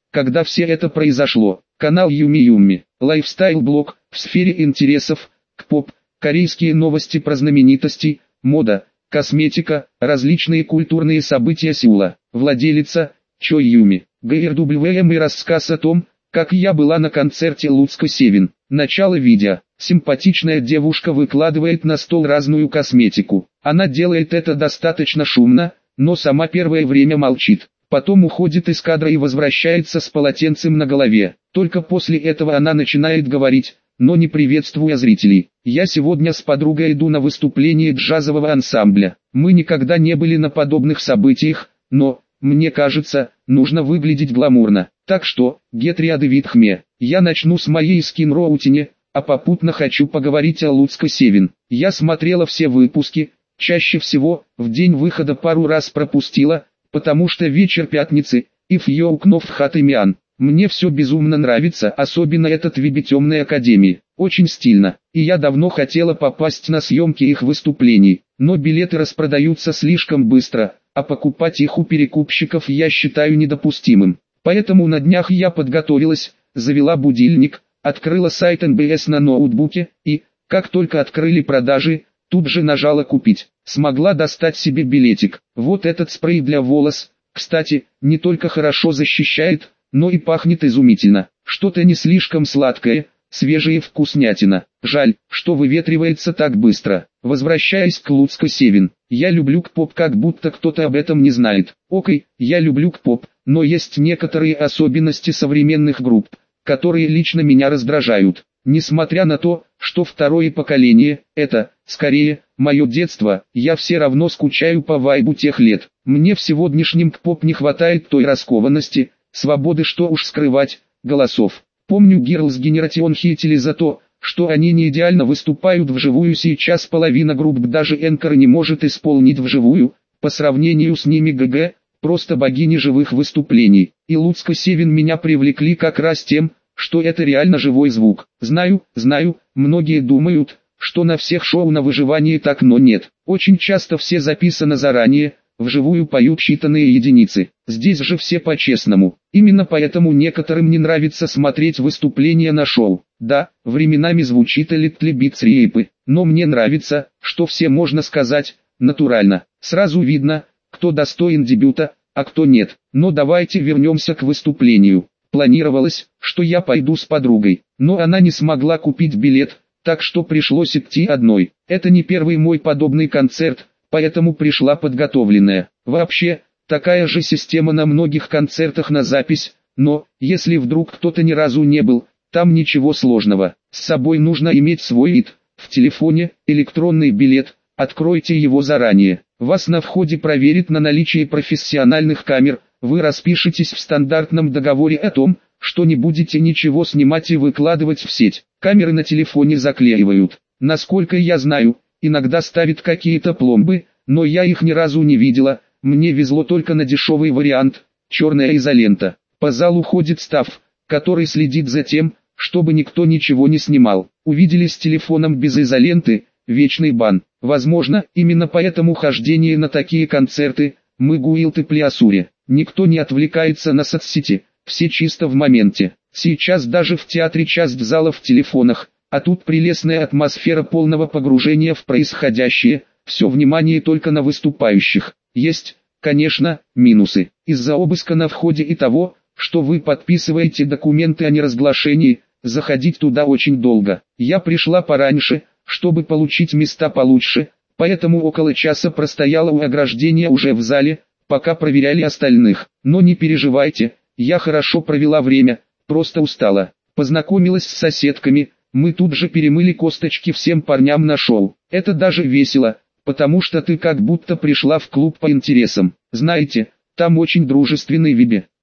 когда все это произошло. Канал Юми Юми, лайфстайл-блог, в сфере интересов, к-поп, корейские новости про знаменитостей, мода, косметика, различные культурные события Сеула. Владелица, Чо Юми, ГРВМ и рассказ о том, как я была на концерте Луцко Севен. Начало видео. Симпатичная девушка выкладывает на стол разную косметику. Она делает это достаточно шумно, но сама первое время молчит. Потом уходит из кадра и возвращается с полотенцем на голове. Только после этого она начинает говорить, но не приветствуя зрителей. Я сегодня с подругой иду на выступление джазового ансамбля. Мы никогда не были на подобных событиях, но, мне кажется, нужно выглядеть гламурно. Так что, get ready with me. Я начну с моей скин-роутине, а попутно хочу поговорить о Луцко Севен. Я смотрела все выпуски, чаще всего, в день выхода пару раз пропустила, потому что вечер пятницы, if you know в Миан. Мне все безумно нравится, особенно этот Виби Темной Академии. Очень стильно, и я давно хотела попасть на съемки их выступлений, но билеты распродаются слишком быстро, а покупать их у перекупщиков я считаю недопустимым. Поэтому на днях я подготовилась, завела будильник, открыла сайт эн бэ эс на ноутбуке и, как только открыли продажи, тут же нажала «Купить». Смогла достать себе билетик. Вот этот спрей для волос, кстати, не только хорошо защищает, но и пахнет изумительно. Что-то не слишком сладкое, свежая вкуснятина. Жаль, что выветривается так быстро. Возвращаясь к Луцко Севен, я люблю к-поп, как будто кто-то об этом не знает. Окей, я люблю к-поп, но есть некоторые особенности современных групп, которые лично меня раздражают. Несмотря на то, что второе поколение – это, скорее, мое детство, я все равно скучаю по вайбу тех лет. Мне в сегодняшнем к-поп не хватает той раскованности, свободы, что уж скрывать, голосов. Помню Girls' Generation хейтили за то, что они не идеально выступают вживую. Сейчас половина групп даже Энкор не может исполнить вживую, по сравнению с ними ГГ, просто богини живых выступлений. И Луцко Севен меня привлекли как раз тем, что это реально живой звук. Знаю, знаю, многие думают, что на всех шоу на выживание так, но нет. Очень часто все записано заранее, вживую поют считанные единицы. Здесь же все по-честному. Именно поэтому некоторым не нравится смотреть выступления на шоу. Да, временами звучит Little Bits рейпы, но мне нравится, что все, можно сказать, натурально. Сразу видно, кто достоин дебюта, а кто нет. Но давайте вернемся к выступлению. Планировалось, что я пойду с подругой, но она не смогла купить билет, так что пришлось идти одной. Это не первый мой подобный концерт, поэтому пришла подготовленная. Вообще, такая же система на многих концертах на запись, но, если вдруг кто-то ни разу не был, там ничего сложного. С собой нужно иметь свой ай ди, в телефоне, электронный билет, откройте его заранее. Вас на входе проверят на наличие профессиональных камер, вы распишитесь в стандартном договоре о том, что не будете ничего снимать и выкладывать в сеть. Камеры на телефоне заклеивают. Насколько я знаю, иногда ставят какие-то пломбы, но я их ни разу не видела, мне везло только на дешевый вариант, черная изолента. По залу ходит стафф, который следит за тем, чтобы никто ничего не снимал. Увидели с телефоном без изоленты, вечный бан. Возможно, именно поэтому хождение на такие концерты, мы гуилты плясуре. Никто не отвлекается на соцсети, все чисто в моменте. Сейчас даже в театре часть зала в телефонах, а тут прелестная атмосфера полного погружения в происходящее, все внимание только на выступающих. Есть, конечно, минусы. Из-за обыска на входе и того, что вы подписываете документы о неразглашении, заходить туда очень долго. Я пришла пораньше, чтобы получить места получше, поэтому около часа простояла у ограждения уже в зале, пока проверяли остальных. Но не переживайте, я хорошо провела время, просто устала. Познакомилась с соседками, мы тут же перемыли косточки всем парням на шоу. Это даже весело, потому что ты как будто пришла в клуб по интересам. Знаете, там очень дружественный Виби.